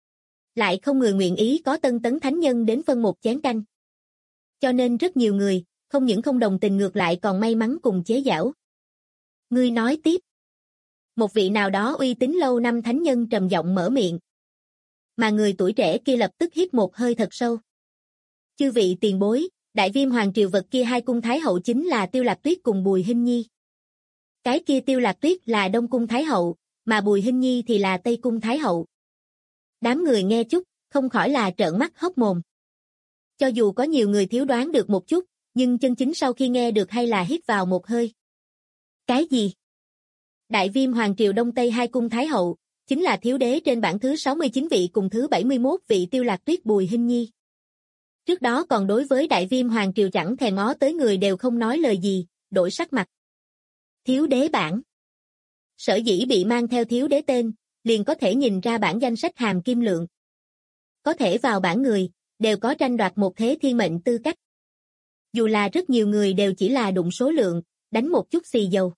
Lại không người nguyện ý có tân tấn thánh nhân đến phân một chén canh. Cho nên rất nhiều người, không những không đồng tình ngược lại còn may mắn cùng chế giễu. Ngươi nói tiếp. Một vị nào đó uy tín lâu năm thánh nhân trầm giọng mở miệng. Mà người tuổi trẻ kia lập tức hít một hơi thật sâu. Chư vị tiền bối, đại viêm hoàng triều vật kia hai cung thái hậu chính là Tiêu Lạc Tuyết cùng Bùi Hinh Nhi. Cái kia Tiêu Lạc Tuyết là Đông cung thái hậu, mà Bùi Hinh Nhi thì là Tây cung thái hậu. Đám người nghe chút, không khỏi là trợn mắt hốc mồm. Cho dù có nhiều người thiếu đoán được một chút, nhưng chân chính sau khi nghe được hay là hít vào một hơi. Cái gì? Đại viêm hoàng triều Đông Tây hai cung thái hậu, chính là thiếu đế trên bảng thứ 69 vị cùng thứ 71 vị Tiêu Lạc Tuyết Bùi Hinh Nhi. Trước đó còn đối với đại viêm hoàng triều chẳng thèm ngó tới người đều không nói lời gì, đổi sắc mặt. Thiếu đế bảng. Sở dĩ bị mang theo thiếu đế tên, liền có thể nhìn ra bảng danh sách hàm kim lượng. Có thể vào bảng người, đều có tranh đoạt một thế thiên mệnh tư cách. Dù là rất nhiều người đều chỉ là đụng số lượng, đánh một chút xì dầu.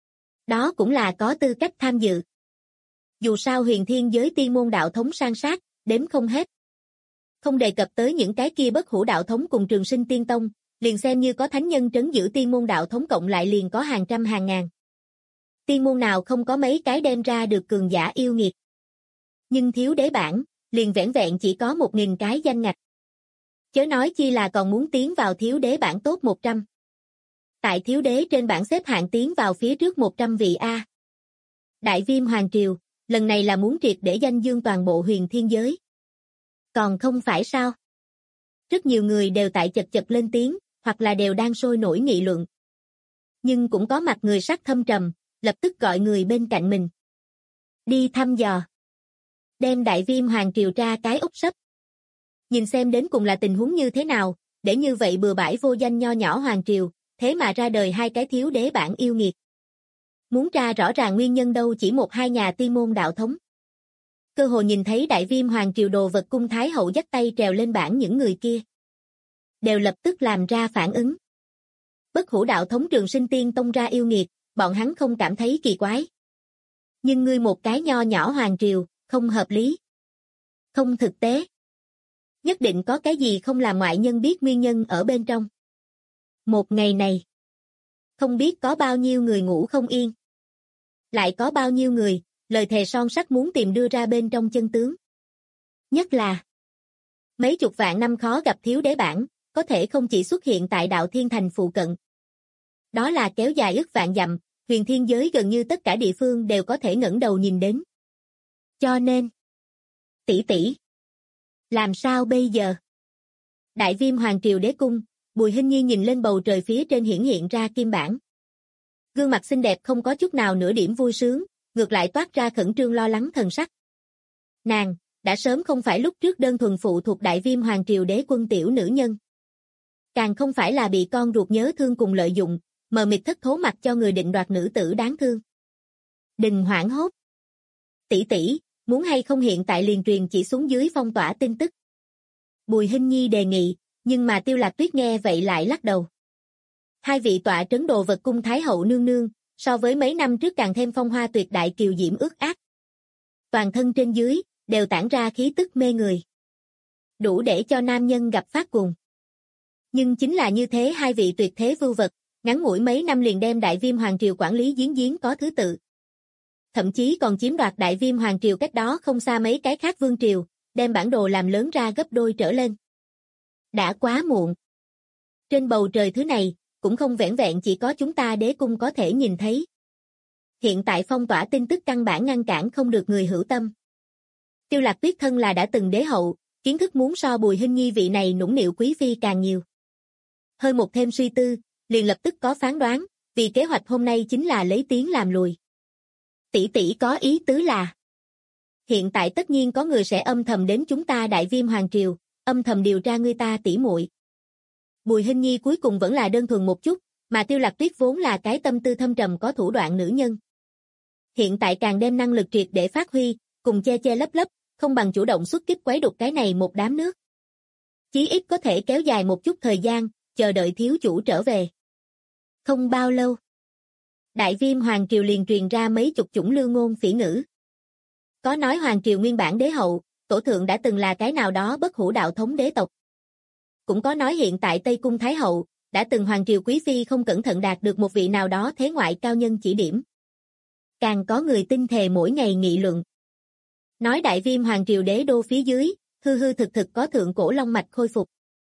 Đó cũng là có tư cách tham dự. Dù sao huyền thiên giới tiên môn đạo thống san sát, đếm không hết. Không đề cập tới những cái kia bất hủ đạo thống cùng Trường Sinh Tiên Tông, liền xem như có thánh nhân trấn giữ tiên môn đạo thống cộng lại liền có hàng trăm hàng ngàn. Tiên môn nào không có mấy cái đem ra được cường giả yêu nghiệt. Nhưng thiếu đế bảng, liền vẻn vẹn chỉ có 1000 cái danh ngạch. Chớ nói chi là còn muốn tiến vào thiếu đế bảng top 100. Tại thiếu đế trên bảng xếp hạng tiến vào phía trước 100 vị A. Đại viêm hoàng triều, lần này là muốn triệt để danh dương toàn bộ huyền thiên giới. Còn không phải sao? Rất nhiều người đều tại chật chật lên tiếng, hoặc là đều đang sôi nổi nghị luận. Nhưng cũng có mặt người sắc thâm trầm, lập tức gọi người bên cạnh mình. Đi thăm dò. Đem Đại Viêm Hoàng Triều ra cái úp sấp. Nhìn xem đến cùng là tình huống như thế nào, để như vậy bừa bãi vô danh nho nhỏ Hoàng Triều, thế mà ra đời hai cái thiếu đế bản yêu nghiệt. Muốn tra rõ ràng nguyên nhân đâu chỉ một hai nhà tiên môn đạo thống. Cơ hồ nhìn thấy Đại Viêm Hoàng Triều đồ vật cung Thái Hậu dắt tay trèo lên bảng những người kia. Đều lập tức làm ra phản ứng. Bất hủ đạo thống Trường Sinh Tiên Tông ra yêu nghiệt, bọn hắn không cảm thấy kỳ quái. Nhưng ngươi một cái nho nhỏ Hoàng Triều, không hợp lý. Không thực tế. Nhất định có cái gì không làm ngoại nhân biết nguyên nhân ở bên trong. Một ngày này, không biết có bao nhiêu người ngủ không yên. Lại có bao nhiêu người, lời thề son sắt muốn tìm đưa ra bên trong chân tướng. Nhất là, mấy chục vạn năm khó gặp thiếu đế bản, có thể không chỉ xuất hiện tại Đạo Thiên Thành phụ cận. Đó là kéo dài ức vạn dặm, huyền thiên giới gần như tất cả địa phương đều có thể ngẩng đầu nhìn đến. Cho nên, tỷ tỷ, làm sao bây giờ? Đại Viêm Hoàng Triều Đế Cung, Bùi Hinh Nhi nhìn lên bầu trời phía trên hiển hiện ra kim bản. Gương mặt xinh đẹp không có chút nào nửa điểm vui sướng, ngược lại toát ra khẩn trương lo lắng thần sắc. Nàng, đã sớm không phải lúc trước đơn thuần phụ thuộc Đại Viêm Hoàng Triều Đế Quân tiểu nữ nhân. Càng không phải là bị con ruột nhớ thương cùng lợi dụng, mờ mịt thất thố mặc cho người định đoạt nữ tử đáng thương. Đừng hoảng hốt. Tỷ tỷ, muốn hay không hiện tại liền truyền chỉ xuống dưới phong tỏa tin tức. Bùi Hinh Nhi đề nghị, nhưng mà Tiêu Lạc Tuyết nghe vậy lại lắc đầu. Hai vị tọa trấn đồ vật cung Thái Hậu nương nương, so với mấy năm trước càng thêm phong hoa tuyệt đại kiều diễm ước ác. Toàn thân trên dưới, đều tản ra khí tức mê người. Đủ để cho nam nhân gặp phát cuồng. Nhưng chính là như thế hai vị tuyệt thế vưu vật, ngắn ngủi mấy năm liền đem Đại Viêm Hoàng Triều quản lý giếng giếng có thứ tự. Thậm chí còn chiếm đoạt Đại Viêm Hoàng Triều cách đó không xa mấy cái khác vương triều, đem bản đồ làm lớn ra gấp đôi trở lên. Đã quá muộn. Trên bầu trời thứ này, cũng không vẻn vẹn chỉ có chúng ta đế cung có thể nhìn thấy. Hiện tại phong tỏa tin tức căn bản ngăn cản không được người hữu tâm. Tiêu Lạc Tuyết thân là đã từng đế hậu, kiến thức muốn so Bùi Hinh Nhi vị này nũng nịu quý phi càng nhiều. Hơi một thêm suy tư, liền lập tức có phán đoán, vì kế hoạch hôm nay chính là lấy tiếng làm lùi. Tỷ tỷ có ý tứ là, hiện tại tất nhiên có người sẽ âm thầm đến chúng ta Đại Viêm Hoàng Triều, âm thầm điều tra người ta tỷ muội. Bùi Hinh Nhi cuối cùng vẫn là đơn thuần một chút, mà Tiêu Lạc Tuyết vốn là cái tâm tư thâm trầm có thủ đoạn nữ nhân. Hiện tại càng đem năng lực triệt để phát huy, cùng che che lấp lấp, không bằng chủ động xuất kích quấy đục cái này một đám nước. Chí ít có thể kéo dài một chút thời gian, chờ đợi thiếu chủ trở về. Không bao lâu, Đại Viêm Hoàng Triều liền truyền ra mấy chục chủng lưu ngôn phỉ ngữ. Có nói Hoàng Triều nguyên bản đế hậu, tổ thượng đã từng là cái nào đó bất hủ đạo thống đế tộc. Cũng có nói hiện tại Tây Cung Thái Hậu, đã từng Hoàng Triều Quý Phi không cẩn thận đạt được một vị nào đó thế ngoại cao nhân chỉ điểm. Càng có người tin thề mỗi ngày nghị luận. Nói Đại Viêm Hoàng Triều đế đô phía dưới, hư hư thực thực có thượng cổ long mạch khôi phục.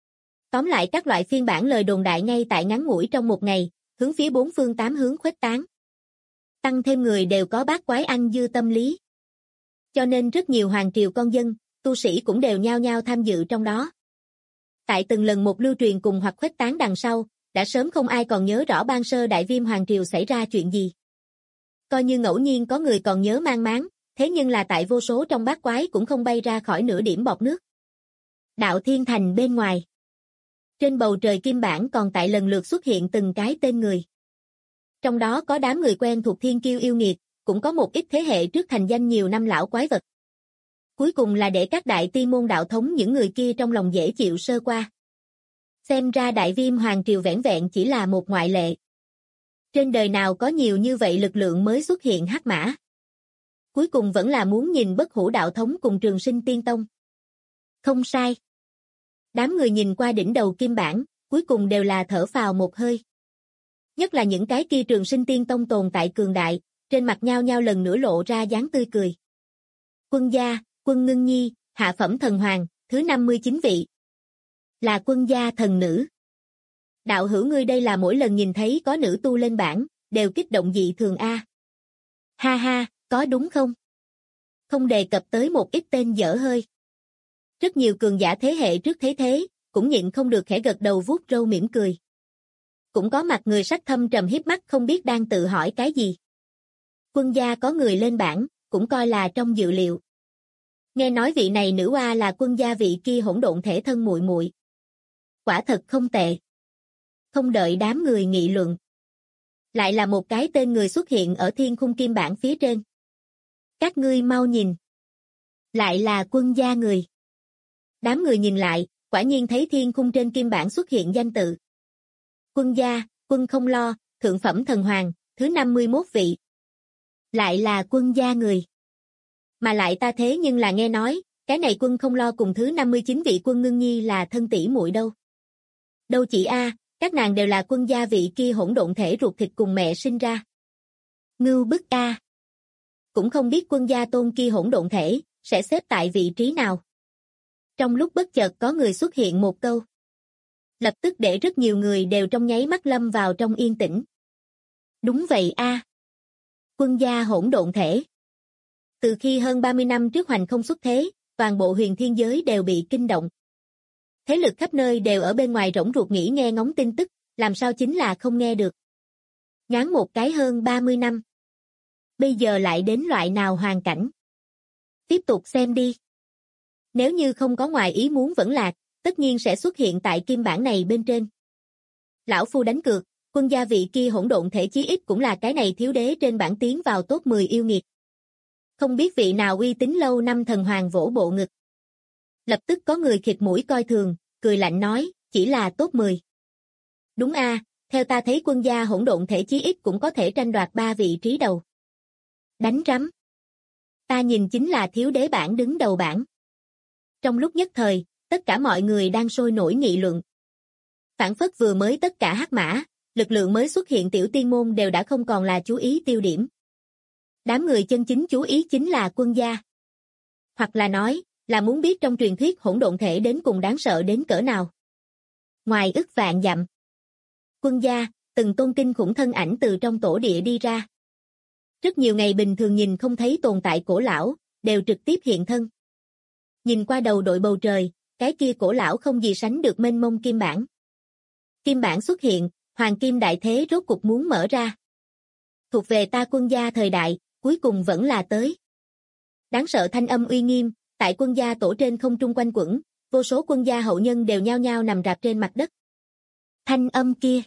Tóm lại các loại phiên bản lời đồn đại ngay tại ngắn ngủi trong một ngày, hướng phía bốn phương tám hướng khuếch tán. Tăng thêm người đều có bát quái ăn dưa tâm lý. Cho nên rất nhiều Hoàng Triều con dân, tu sĩ cũng đều nhao nhao tham dự trong đó. Tại từng lần một lưu truyền cùng hoặc khuếch tán đằng sau, đã sớm không ai còn nhớ rõ ban sơ Đại Viêm Hoàng Triều xảy ra chuyện gì. Coi như ngẫu nhiên có người còn nhớ mang máng, thế nhưng là tại vô số trong bát quái cũng không bay ra khỏi nửa điểm bọt nước. Đạo Thiên Thành bên ngoài. Trên bầu trời kim bản còn tại lần lượt xuất hiện từng cái tên người. Trong đó có đám người quen thuộc thiên kiêu yêu nghiệt, cũng có một ít thế hệ trước thành danh nhiều năm lão quái vật. Cuối cùng là để các đại tiên môn đạo thống những người kia trong lòng dễ chịu sơ qua. Xem ra Đại Viêm Hoàng Triều vẻn vẹn chỉ là một ngoại lệ. Trên đời nào có nhiều như vậy lực lượng mới xuất hiện hắc mã. Cuối cùng vẫn là muốn nhìn bất hủ đạo thống cùng Trường Sinh Tiên Tông. Không sai. Đám người nhìn qua đỉnh đầu kim bản, cuối cùng đều là thở phào một hơi. Nhất là những cái kia Trường Sinh Tiên Tông tồn tại cường đại, trên mặt nhao nhao lần nữa lộ ra dáng tươi cười. Quân gia, Quân Ngưng Nhi, hạ phẩm thần hoàng, thứ 59 vị. Là quân gia thần nữ. Đạo hữu ngươi đây là mỗi lần nhìn thấy có nữ tu lên bảng, đều kích động dị thường a. Ha ha, có đúng không? Không đề cập tới một ít tên dở hơi. Rất nhiều cường giả thế hệ trước thấy thế, cũng nhịn không được khẽ gật đầu vuốt râu mỉm cười. Cũng có mặt người sắc thâm trầm híp mắt không biết đang tự hỏi cái gì. Quân gia có người lên bảng, cũng coi là trong dự liệu. Nghe nói vị này nữ oa là quân gia vị kia hỗn độn thể thân muội muội. Quả thật không tệ. Không đợi đám người nghị luận. Lại là một cái tên người xuất hiện ở thiên khung kim bảng phía trên. Các ngươi mau nhìn. Lại là quân gia người. Đám người nhìn lại, quả nhiên thấy thiên khung trên kim bảng xuất hiện danh tự. Quân gia, Quân không lo, thượng phẩm thần hoàng, thứ 51 vị. Lại là quân gia người. Mà lại ta thế nhưng là nghe nói, cái này Quân không lo cùng thứ 59 vị Quân Ngưng Nhi là thân tỷ muội đâu. Đâu chỉ các nàng đều là quân gia vị kia hỗn độn thể ruột thịt cùng mẹ sinh ra. Ngưu bức Cũng không biết quân gia tôn kia hỗn độn thể, sẽ xếp tại vị trí nào. Trong lúc bất chợt có người xuất hiện một câu. Lập tức để rất nhiều người đều trong nháy mắt lâm vào trong yên tĩnh. Đúng vậy Quân gia hỗn độn thể. Từ khi hơn 30 năm trước Hoành không xuất thế, toàn bộ huyền thiên giới đều bị kinh động. Thế lực khắp nơi đều ở bên ngoài rỗng ruột nghĩ nghe ngóng tin tức, làm sao chính là không nghe được. Nhoáng một cái hơn 30 năm. Bây giờ lại đến loại nào hoàn cảnh. Tiếp tục xem đi. Nếu như không có ngoài ý muốn vẫn lạc, tất nhiên sẽ xuất hiện tại kim bảng này bên trên. Lão Phu đánh cược, quân gia vị kia hỗn độn thể chí ít cũng là cái này thiếu đế trên bảng tiến vào top 10 yêu nghiệt. Không biết vị nào uy tín lâu năm thần hoàng vỗ bộ ngực. Lập tức có người khịt mũi coi thường, cười lạnh nói, chỉ là top 10. Đúng theo ta thấy quân gia hỗn độn thể chí ít cũng có thể tranh đoạt 3 vị trí đầu. Đánh rắm. Ta nhìn chính là thiếu đế bảng đứng đầu bảng. Trong lúc nhất thời, tất cả mọi người đang sôi nổi nghị luận. Phản phất vừa mới tất cả hắc mã, lực lượng mới xuất hiện tiểu tiên môn đều đã không còn là chú ý tiêu điểm. Đám người chân chính chú ý chính là quân gia. Hoặc là nói, là muốn biết trong truyền thuyết hỗn độn thể đến cùng đáng sợ đến cỡ nào. Ngoài ức vạn dặm. Quân gia, từng tôn kinh khủng thân ảnh từ trong tổ địa đi ra. Rất nhiều ngày bình thường nhìn không thấy tồn tại cổ lão, đều trực tiếp hiện thân. Nhìn qua đầu đội bầu trời, cái kia cổ lão không gì sánh được mênh mông kim bản. Kim bản xuất hiện, hoàng kim đại thế rốt cục muốn mở ra. Thuộc về ta quân gia thời đại, cuối cùng vẫn là tới. Đáng sợ thanh âm uy nghiêm, tại quân gia tổ trên không trung quanh quẩn, vô số quân gia hậu nhân đều nhao nhao nằm rạp trên mặt đất. Thanh âm kia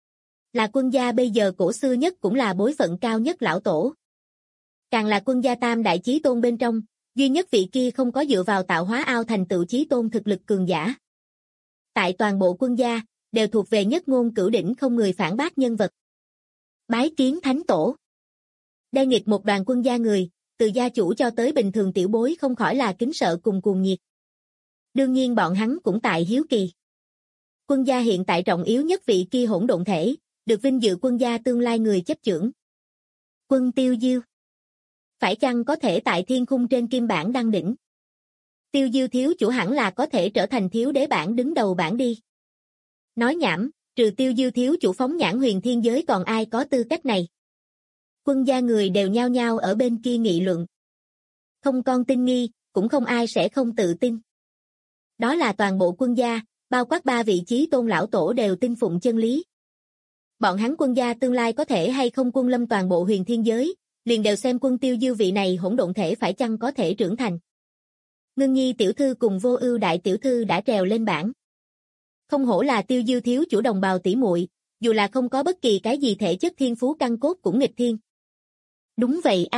là quân gia bây giờ cổ xưa nhất cũng là bối phận cao nhất lão tổ. Càng là quân gia tam đại chí tôn bên trong, duy nhất vị kia không có dựa vào tạo hóa ao thành tựu chí tôn thực lực cường giả. Tại toàn bộ quân gia, đều thuộc về nhất ngôn cửu đỉnh không người phản bác nhân vật. Bái kiến thánh tổ. Đây nghịch một đoàn quân gia người, từ gia chủ cho tới bình thường tiểu bối không khỏi là kính sợ cùng cuồng nhiệt. Đương nhiên bọn hắn cũng tại hiếu kỳ. Quân gia hiện tại trọng yếu nhất vị kia hỗn độn thể, được vinh dự quân gia tương lai người chấp chưởng. Quân Tiêu Diêu. Phải chăng có thể tại thiên khung trên kim bảng đăng đỉnh? Tiêu Diêu thiếu chủ hẳn là có thể trở thành thiếu đế bảng đứng đầu bảng đi. Nói nhảm, trừ Tiêu Diêu thiếu chủ phóng nhãn huyền thiên giới còn ai có tư cách này? Quân gia người đều nhao nhao ở bên kia nghị luận. Không con tin nghi, cũng không ai sẽ không tự tin. Đó là toàn bộ quân gia, bao quát 3 vị chí tôn lão tổ đều tin phụng chân lý. Bọn hắn quân gia tương lai có thể hay không quân lâm toàn bộ huyền thiên giới, liền đều xem quân Tiêu Diêu vị này hỗn độn thể phải chăng có thể trưởng thành. Ngưng Nhi tiểu thư cùng Vô Ưu đại tiểu thư đã trèo lên bảng. Không hổ là Tiêu Diêu thiếu chủ đồng bào tỷ muội, dù là không có bất kỳ cái gì thể chất thiên phú căn cốt cũng nghịch thiên. Đúng vậy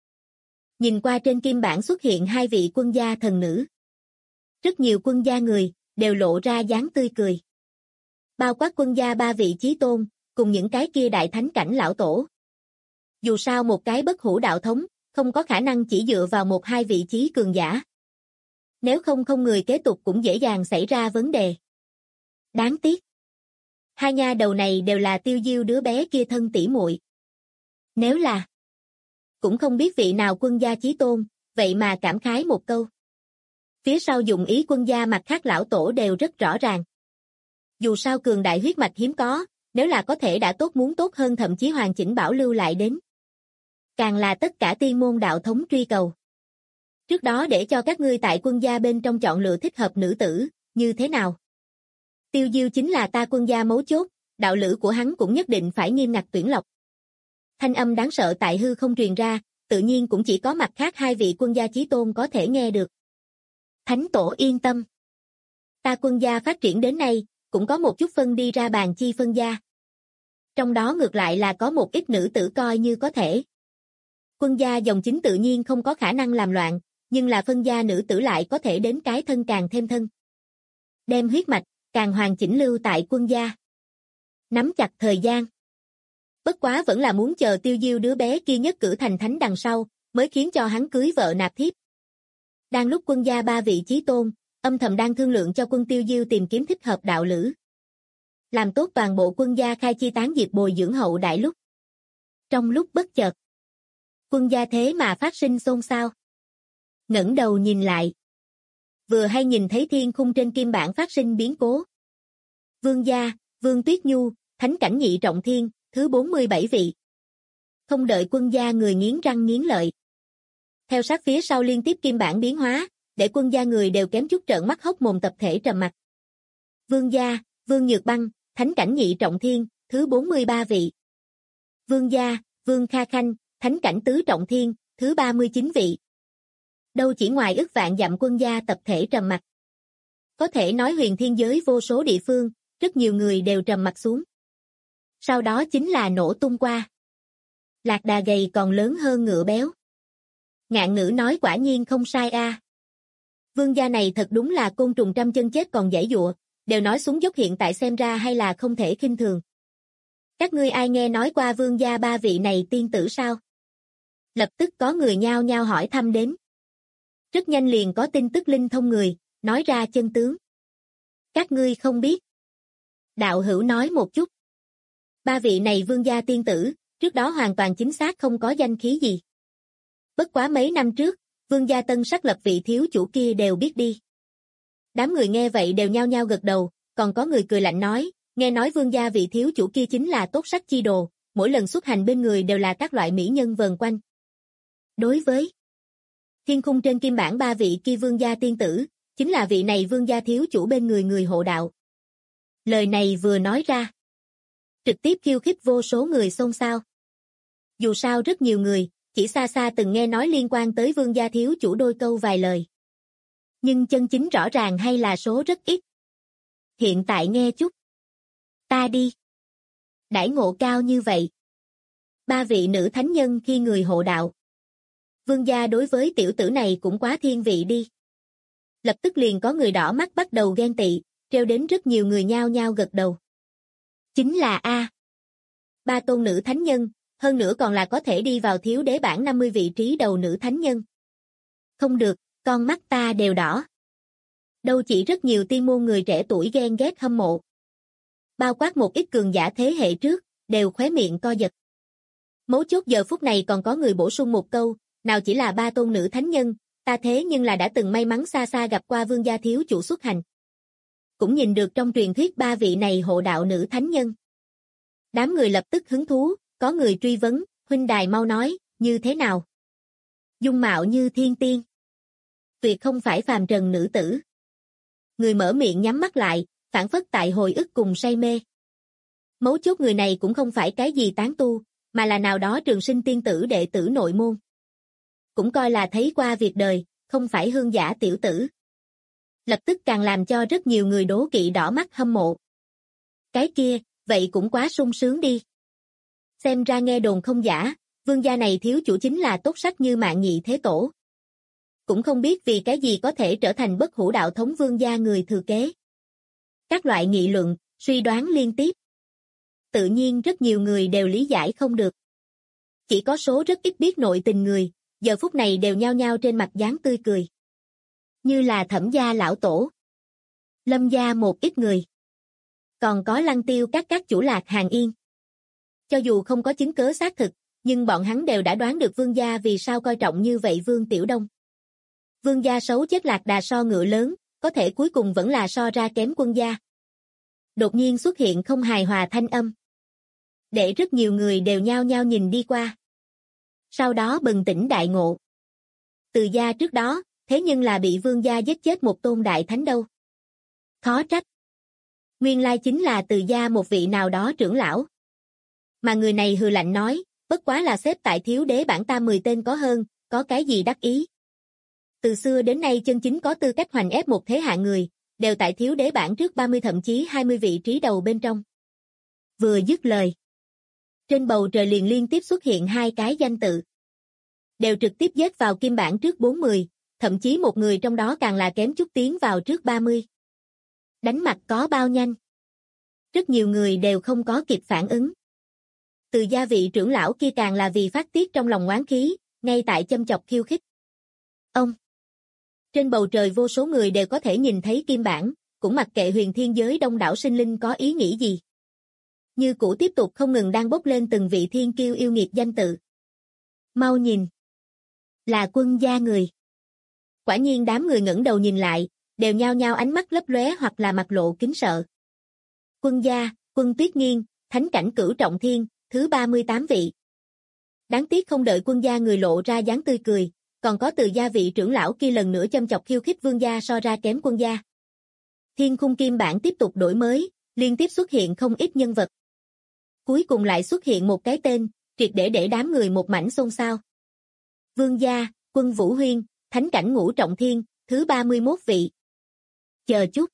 Nhìn qua trên kim bảng xuất hiện 2 vị quân gia thần nữ. Rất nhiều quân gia người, đều lộ ra dáng tươi cười. Bao quát quân gia 3 vị chí tôn, cùng những cái kia đại thánh cảnh lão tổ. Dù sao một cái bất hủ đạo thống, không có khả năng chỉ dựa vào 1-2 vị chí cường giả. Nếu không người kế tục cũng dễ dàng xảy ra vấn đề. Đáng tiếc. 2 nha đầu này đều là Tiêu Diêu đứa bé kia thân tỷ muội. Nếu là cũng không biết vị nào quân gia chí tôn, vậy mà cảm khái một câu. Phía sau dụng ý quân gia mặt khác lão tổ đều rất rõ ràng. Dù sao cường đại huyết mạch hiếm có, nếu là có thể đã tốt muốn tốt hơn thậm chí hoàn chỉnh bảo lưu lại đến. Càng là tất cả tiên môn đạo thống truy cầu. Trước đó để cho các ngươi tại quân gia bên trong chọn lựa thích hợp nữ tử, như thế nào? Tiêu Diêu chính là ta quân gia mấu chốt, đạo lữ của hắn cũng nhất định phải nghiêm ngặt tuyển lọc. Thanh âm đáng sợ tại hư không truyền ra, tự nhiên cũng chỉ có mặt khác hai vị quân gia chí tôn có thể nghe được. Thánh tổ yên tâm. Ta quân gia phát triển đến nay, cũng có một chút phân đi ra bàn chi phân gia. Trong đó ngược lại là có một ít nữ tử coi như có thể. Quân gia dòng chính tự nhiên không có khả năng làm loạn, nhưng là phân gia nữ tử lại có thể đến cái thân càng thêm thân. Đem huyết mạch, càng hoàn chỉnh lưu tại quân gia. Nắm chặt thời gian. Bất quá vẫn là muốn chờ Tiêu Diêu đứa bé kia nhất cử thành thánh đằng sau, mới khiến cho hắn cưới vợ nạp thiếp. Đang lúc quân gia ba vị chí tôn, âm thầm đang thương lượng cho quân Tiêu Diêu tìm kiếm thích hợp đạo lữ. Làm tốt toàn bộ quân gia khai chi tán diệt bồi dưỡng hậu đại lúc. Trong lúc bất chợt, quân gia thế mà phát sinh xôn xao. Ngẩng đầu nhìn lại. Vừa hay nhìn thấy thiên khung trên kim bản phát sinh biến cố. Vương gia, Vương Tuyết Nhu, thánh cảnh nhị trọng thiên, thứ 47 vị. Không đợi quân gia người nghiến răng nghiến lợi. Theo sát phía sau liên tiếp kim bản biến hóa, để quân gia người đều kém chút trợn mắt hốc mồm tập thể trầm mặc. Vương gia, Vương Nhược Băng, thánh cảnh nhị trọng thiên, thứ 43 vị. Vương gia, Vương Kha Khanh, thánh cảnh tứ trọng thiên, thứ 39 vị. Đâu chỉ ngoài ức vạn dặm quân gia tập thể trầm mặc. Có thể nói huyền thiên giới vô số địa phương, rất nhiều người đều trầm mặc xuống. Sau đó chính là nổ tung qua. Lạc đà gầy còn lớn hơn ngựa béo. Ngạn ngữ nói quả nhiên không sai a. Vương gia này thật đúng là côn trùng trăm chân chết còn giãy giụa, đều nói xuống dốc hiện tại xem ra hay là không thể khinh thường. Các ngươi ai nghe nói qua vương gia ba vị này tiên tử sao? Lập tức có người nhao nhao hỏi thăm đến. Rất nhanh liền có tin tức linh thông người, nói ra chân tướng. Các ngươi không biết. Đạo hữu nói một chút. Ba vị này vương gia tiên tử, trước đó hoàn toàn chính xác không có danh khí gì. Bất quá mấy năm trước, vương gia tân sắc lập vị thiếu chủ kia đều biết đi. Đám người nghe vậy đều nhao nhao gật đầu, còn có người cười lạnh nói, nghe nói vương gia vị thiếu chủ kia chính là tốt sắc chi đồ, mỗi lần xuất hành bên người đều là các loại mỹ nhân vờn quanh. Đối với thiên khung trên kim bản ba vị kia vương gia tiên tử, chính là vị này vương gia thiếu chủ bên người người hộ đạo. Lời này vừa nói ra, trực tiếp khiêu khích vô số người xôn xao. Dù sao rất nhiều người, chỉ xa xa từng nghe nói liên quan tới vương gia thiếu chủ đôi câu vài lời. Nhưng chân chính rõ ràng hay là số rất ít. Hiện tại nghe chút. Ta đi. Đãi ngộ cao như vậy. Ba vị nữ thánh nhân khi người hộ đạo. Vương gia đối với tiểu tử này cũng quá thiên vị đi. Lập tức liền có người đỏ mắt bắt đầu ghen tị, treo đến rất nhiều người nhao nhao gật đầu. Chính là A. Ba tôn nữ thánh nhân, hơn nữa còn là có thể đi vào thiếu đế bảng 50 vị trí đầu nữ thánh nhân. Không được, con mắt ta đều đỏ. Đâu chỉ rất nhiều tiên môn người trẻ tuổi ghen ghét hâm mộ. Bao quát một ít cường giả thế hệ trước, đều khóe miệng co giật. Mấu chốt giờ phút này còn có người bổ sung một câu, nào chỉ là ba tôn nữ thánh nhân, ta thế nhưng là đã từng may mắn xa xa gặp qua vương gia thiếu chủ xuất hành. Cũng nhìn được trong truyền thuyết ba vị này hộ đạo nữ thánh nhân. Đám người lập tức hứng thú, có người truy vấn, huynh đài mau nói, như thế nào? Dung mạo như thiên tiên. Tuyệt không phải phàm trần nữ tử. Người mở miệng nhắm mắt lại, phản phất tại hồi ức cùng say mê. Mấu chốt người này cũng không phải cái gì tán tu, mà là nào đó trường sinh tiên tử đệ tử nội môn. Cũng coi là thấy qua việc đời, không phải hương giả tiểu tử. Lập tức càng làm cho rất nhiều người đố kỵ đỏ mắt hâm mộ. Cái kia, vậy cũng quá sung sướng đi. Xem ra nghe đồn không giả, vương gia này thiếu chủ chính là tốt sắc như Mạng Nhị Thế Tổ. Cũng không biết vì cái gì có thể trở thành bất hủ đạo thống vương gia người thừa kế. Các loại nghị luận, suy đoán liên tiếp. Tự nhiên rất nhiều người đều lý giải không được. Chỉ có số rất ít biết nội tình người, giờ phút này đều nhao nhao trên mặt dáng tươi cười. Như là Thẩm gia lão tổ, Lâm gia một ít người. Còn có Lăng Tiêu các chủ Lạc Hàng Yên. Cho dù không có chứng cớ xác thực, nhưng bọn hắn đều đã đoán được vương gia vì sao coi trọng như vậy Vương Tiểu Đông. Vương gia xấu chết lạc đà so ngựa lớn, có thể cuối cùng vẫn là so ra kém quân gia. Đột nhiên xuất hiện không hài hòa thanh âm. Để rất nhiều người đều nhao nhao nhìn đi qua. Sau đó bừng tỉnh đại ngộ. Từ gia trước đó, thế nhưng là bị vương gia giết chết một tôn đại thánh đâu. Khó trách. Nguyên lai chính là Từ gia một vị nào đó trưởng lão. Mà người này hừ lạnh nói, bất quá là xếp tại thiếu đế bảng ta 10 tên có hơn, có cái gì đắc ý. Từ xưa đến nay chân chính có tư cách hoành ép một thế hạ người, đều tại thiếu đế bảng trước 30 thậm chí 20 vị trí đầu bên trong. Vừa dứt lời. Trên bầu trời liền liên tiếp xuất hiện hai cái danh tự. Đều trực tiếp dết vào kim bảng trước 40, thậm chí một người trong đó càng là kém chút tiến vào trước 30. Đánh mặt có bao nhanh. Rất nhiều người đều không có kịp phản ứng. Từ gia vị trưởng lão kia càng là vì phát tiết trong lòng oán khí, ngay tại châm chọc khiêu khích. Ông! Trên bầu trời vô số người đều có thể nhìn thấy kim bảng, cũng mặc kệ huyền thiên giới đông đảo sinh linh có ý nghĩ gì. Như cũ tiếp tục không ngừng đang bốc lên từng vị thiên kiêu yêu nghiệt danh tự. Mau nhìn! Là quân gia người. Quả nhiên đám người ngẩng đầu nhìn lại, đều nhao nhao ánh mắt lấp lóe hoặc là mặt lộ kính sợ. Quân gia, Quân Tuyết Nghiên, thánh cảnh cửu trọng thiên, thứ 38 vị. Đáng tiếc không đợi quân gia người lộ ra dáng tươi cười, còn có Từ gia vị trưởng lão kia lần nữa châm chọc khiêu khích vương gia so ra kém quân gia. Thiên khung kim bảng tiếp tục đổi mới, liên tiếp xuất hiện không ít nhân vật. Cuối cùng lại xuất hiện một cái tên, triệt để đám người một mảnh xôn xao. Vương gia, Quân Vũ Huyên, thánh cảnh ngũ trọng thiên, thứ 31 vị. Chờ chút.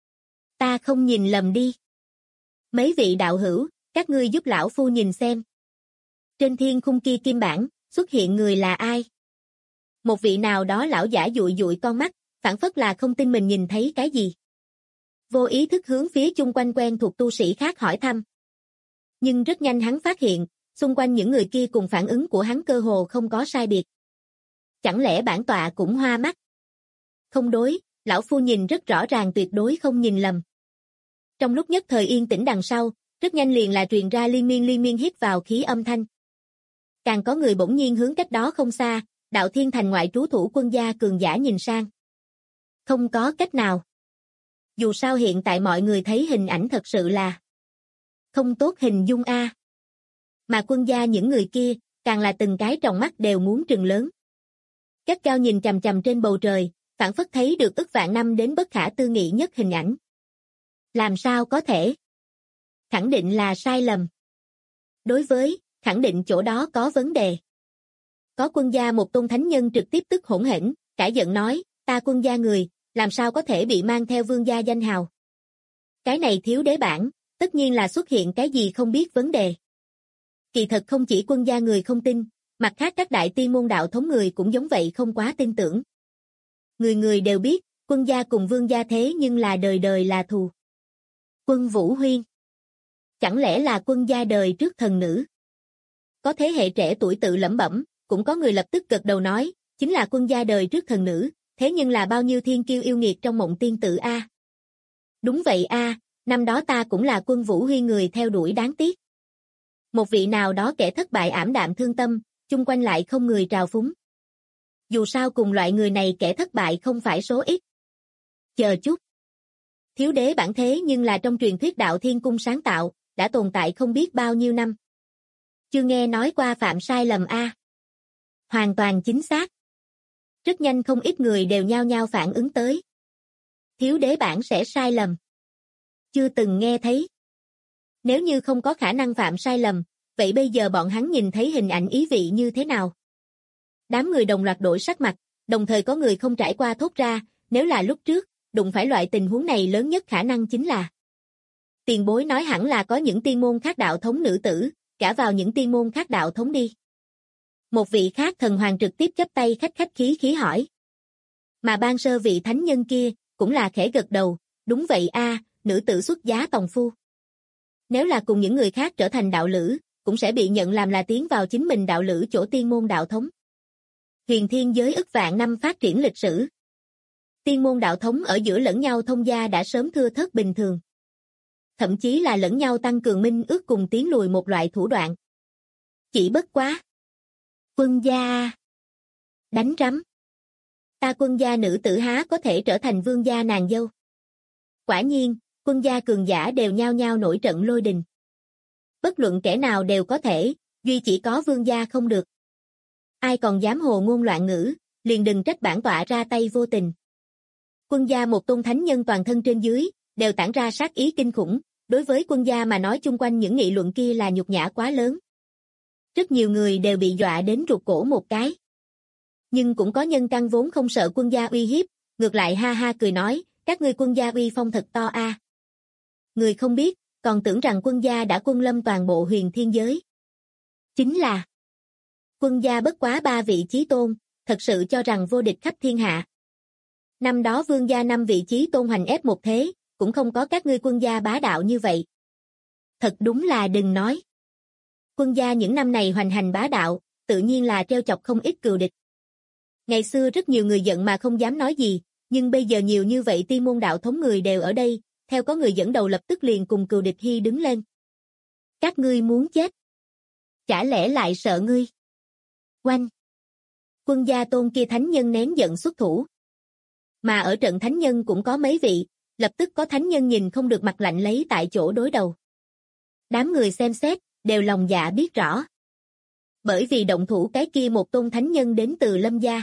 Ta không nhìn lầm đi. Mấy vị đạo hữu, các ngươi giúp lão phu nhìn xem. Trên thiên khung kia kim bảng, xuất hiện người là ai? Một vị nào đó lão giả dụi dụi con mắt, phảng phất là không tin mình nhìn thấy cái gì. Vô ý thức hướng phía chung quanh quen thuộc tu sĩ khác hỏi thăm. Nhưng rất nhanh hắn phát hiện, xung quanh những người kia cùng phản ứng của hắn cơ hồ không có sai biệt. Chẳng lẽ bản tọa cũng hoa mắt? Không đối, lão phu nhìn rất rõ ràng tuyệt đối không nhìn lầm. Trong lúc nhất thời yên tĩnh đằng sau, rất nhanh liền là truyền ra liên miên hít vào khí âm thanh. Càng có người bỗng nhiên hướng cách đó không xa, Đạo Thiên Thành ngoại trú thủ quân gia cường giả nhìn sang. Không có cách nào. Dù sao hiện tại mọi người thấy hình ảnh thật sự là không tốt hình dung a. Mà quân gia những người kia, càng là từng cái tròng mắt đều muốn trừng lớn. Gắt cao nhìn chằm chằm trên bầu trời, phảng phất thấy được ức vạn năm đến bất khả tư nghị nhất hình ảnh. Làm sao có thể? Khẳng định là sai lầm. Đối với, khẳng định chỗ đó có vấn đề. Có quân gia một tôn thánh nhân trực tiếp tức hỗn hển, cả giận nói, ta quân gia người, làm sao có thể bị mang theo vương gia danh hào? Cái này thiếu đế bảng, tất nhiên là xuất hiện cái gì không biết vấn đề. Kỳ thật không chỉ quân gia người không tin, mặt khác các đại tiên môn đạo thống người cũng giống vậy không quá tin tưởng. Người người đều biết, quân gia cùng vương gia thế nhưng là đời đời là thù. Quân Vũ Huyên. Chẳng lẽ là quân gia đời trước thần nữ? Có thế hệ trẻ tuổi tự lẩm bẩm, cũng có người lập tức gật đầu nói, chính là quân gia đời trước thần nữ, thế nhưng là bao nhiêu thiên kiêu yêu nghiệt trong mộng tiên tử a. Đúng vậy a, năm đó ta cũng là Quân Vũ Huyên người theo đuổi đáng tiếc. Một vị nào đó kẻ thất bại ảm đạm thương tâm, chung quanh lại không người trào phúng. Dù sao cùng loại người này kẻ thất bại không phải số ít. Chờ chút. Thiếu đế bản thế nhưng là trong truyền thuyết Đạo Thiên Cung sáng tạo, đã tồn tại không biết bao nhiêu năm. Chưa nghe nói qua phạm sai lầm a. Hoàn toàn chính xác. Rất nhanh không ít người đều nhao nhao phản ứng tới. Thiếu đế bản sẽ sai lầm. Chưa từng nghe thấy. Nếu như không có khả năng phạm sai lầm, vậy bây giờ bọn hắn nhìn thấy hình ảnh ý vị như thế nào? Đám người đồng loạt đổi sắc mặt, đồng thời có người không trải qua thốt ra, nếu là lúc trước, đụng phải loại tình huống này lớn nhất khả năng chính là. Tiền bối nói hẳn là có những tiên môn khác đạo thống nữ tử, gả vào những tiên môn khác đạo thống đi. Một vị khác thần hoàng trực tiếp chắp tay khách khí hỏi. Mà ban sơ vị thánh nhân kia, cũng là khẽ gật đầu, đúng vậy a, nữ tử xuất giá tòng phu. Nếu là cùng những người khác trở thành đạo lữ, cũng sẽ bị nhận làm là tiến vào chính mình đạo lữ chỗ tiên môn đạo thống. Huyền thiên giới ức vạn năm phát triển lịch sử. Tiên môn đạo thống ở giữa lẫn nhau thông gia đã sớm thưa thớt bình thường. Thậm chí là lẫn nhau tăng cường minh ước cùng tiến lùi một loại thủ đoạn. Chỉ bất quá. Quân gia. Đánh rắm. Ta quân gia nữ tử há có thể trở thành vương gia nàng dâu. Quả nhiên, quân gia cường giả đều nhao nhao nổi trận lôi đình. Bất luận kẻ nào đều có thể, duy chỉ có vương gia không được. Ai còn dám hồ ngôn loạn ngữ, liền đừng trách bản tọa ra tay vô tình. Quân gia một tôn thánh nhân toàn thân trên dưới, đều tản ra sát ý kinh khủng, đối với quân gia mà nói chung quanh những nghị luận kia là nhục nhã quá lớn. Rất nhiều người đều bị dọa đến rụt cổ một cái. Nhưng cũng có nhân căn vốn không sợ quân gia uy hiếp, ngược lại ha ha cười nói, các ngươi quân gia uy phong thật to a. Người không biết, còn tưởng rằng quân gia đã quân lâm toàn bộ huyền thiên giới. Chính là quân gia bất quá 3 vị chí tôn, thật sự cho rằng vô địch khắp thiên hạ. Năm đó vương gia 5 vị chí tôn hoành ép một thế, cũng không có các ngươi quân gia bá đạo như vậy. Thật đúng là đừng nói. Quân gia những năm này hoành hành bá đạo, tự nhiên là treo chọc không ít cừu địch. Ngày xưa rất nhiều người giận mà không dám nói gì, nhưng bây giờ nhiều như vậy tiên môn đạo thống người đều ở đây, theo có người dẫn đầu lập tức liền cùng cừu địch hy đứng lên. Các ngươi muốn chết. Chả lẽ lại sợ ngươi? Oanh! Quân gia tôn kia thánh nhân nén giận xuất thủ. Mà ở trận thánh nhân cũng có mấy vị, lập tức có thánh nhân nhìn không được mặt lạnh lấy tại chỗ đối đầu. Đám người xem xét, đều lòng dạ biết rõ. Bởi vì động thủ cái kia một tôn thánh nhân đến từ Lâm gia.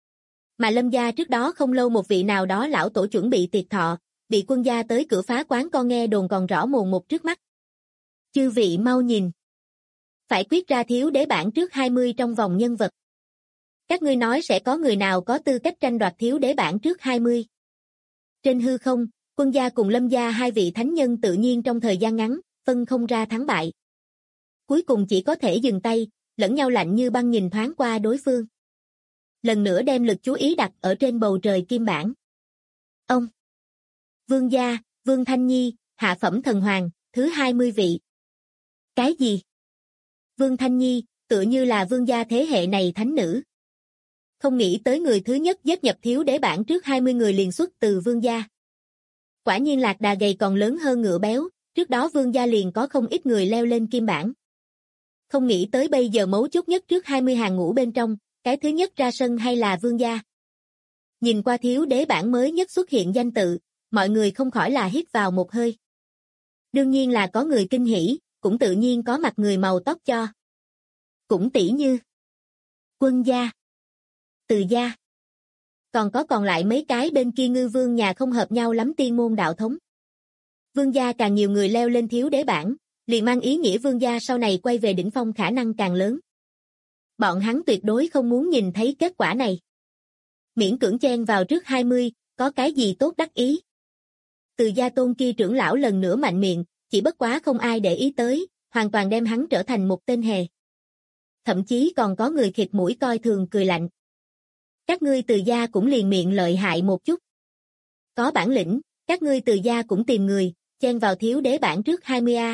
Mà Lâm gia trước đó không lâu một vị nào đó lão tổ chuẩn bị tiệc thọ, bị quân gia tới cửa phá quán con nghe đồn còn rõ mồn một trước mắt. Chư vị mau nhìn. Phải quyết ra thiếu đế bảng trước 20 trong vòng nhân vật. Các ngươi nói sẽ có người nào có tư cách tranh đoạt thiếu đế bảng trước 20. Trên hư không, quân gia cùng Lâm gia hai vị thánh nhân tự nhiên trong thời gian ngắn, phân không ra thắng bại. Cuối cùng chỉ có thể dừng tay, lẫn nhau lạnh như băng nhìn thoáng qua đối phương. Lần nữa đem lực chú ý đặt ở trên bầu trời kim bảng. Ông Vương gia, Vương Thanh Nhi, hạ phẩm thần hoàng, thứ 20 vị. Cái gì? Vương Thanh Nhi, tựa như là vương gia thế hệ này thánh nữ. Không nghĩ tới người thứ nhất giết nhập thiếu đế bảng trước 20 người liền xuất từ vương gia. Quả nhiên lạc đà gầy còn lớn hơn ngựa béo, trước đó vương gia liền có không ít người leo lên kim bảng. Không nghĩ tới bây giờ mấu chốt nhất trước 20 hàng ngũ bên trong, cái thứ nhất ra sân hay là vương gia. Nhìn qua thiếu đế bảng mới nhất xuất hiện danh tự, mọi người không khỏi là hít vào một hơi. Đương nhiên là có người kinh hỉ, cũng tự nhiên có mặt người màu tóc cho. Cũng tỷ như Quân gia, Từ gia. Còn lại mấy cái bên kia ngư vương nhà không hợp nhau lắm tiên môn đạo thống. Vương gia càng nhiều người leo lên thiếu đế bảng, liền mang ý nghĩa vương gia sau này quay về đỉnh phong khả năng càng lớn. Bọn hắn tuyệt đối không muốn nhìn thấy kết quả này. Miễn cưỡng chen vào trước 20, có cái gì tốt đắc ý. Từ gia tôn kia trưởng lão lần nữa mạnh miệng, chỉ bất quá không ai để ý tới, hoàn toàn đem hắn trở thành một tên hề. Thậm chí còn có người khịt mũi coi thường cười lạnh. Các ngươi Từ gia cũng liền miệng lợi hại một chút. Có bản lĩnh, các ngươi Từ gia cũng tìm người, chen vào thiếu đế bảng trước 20A.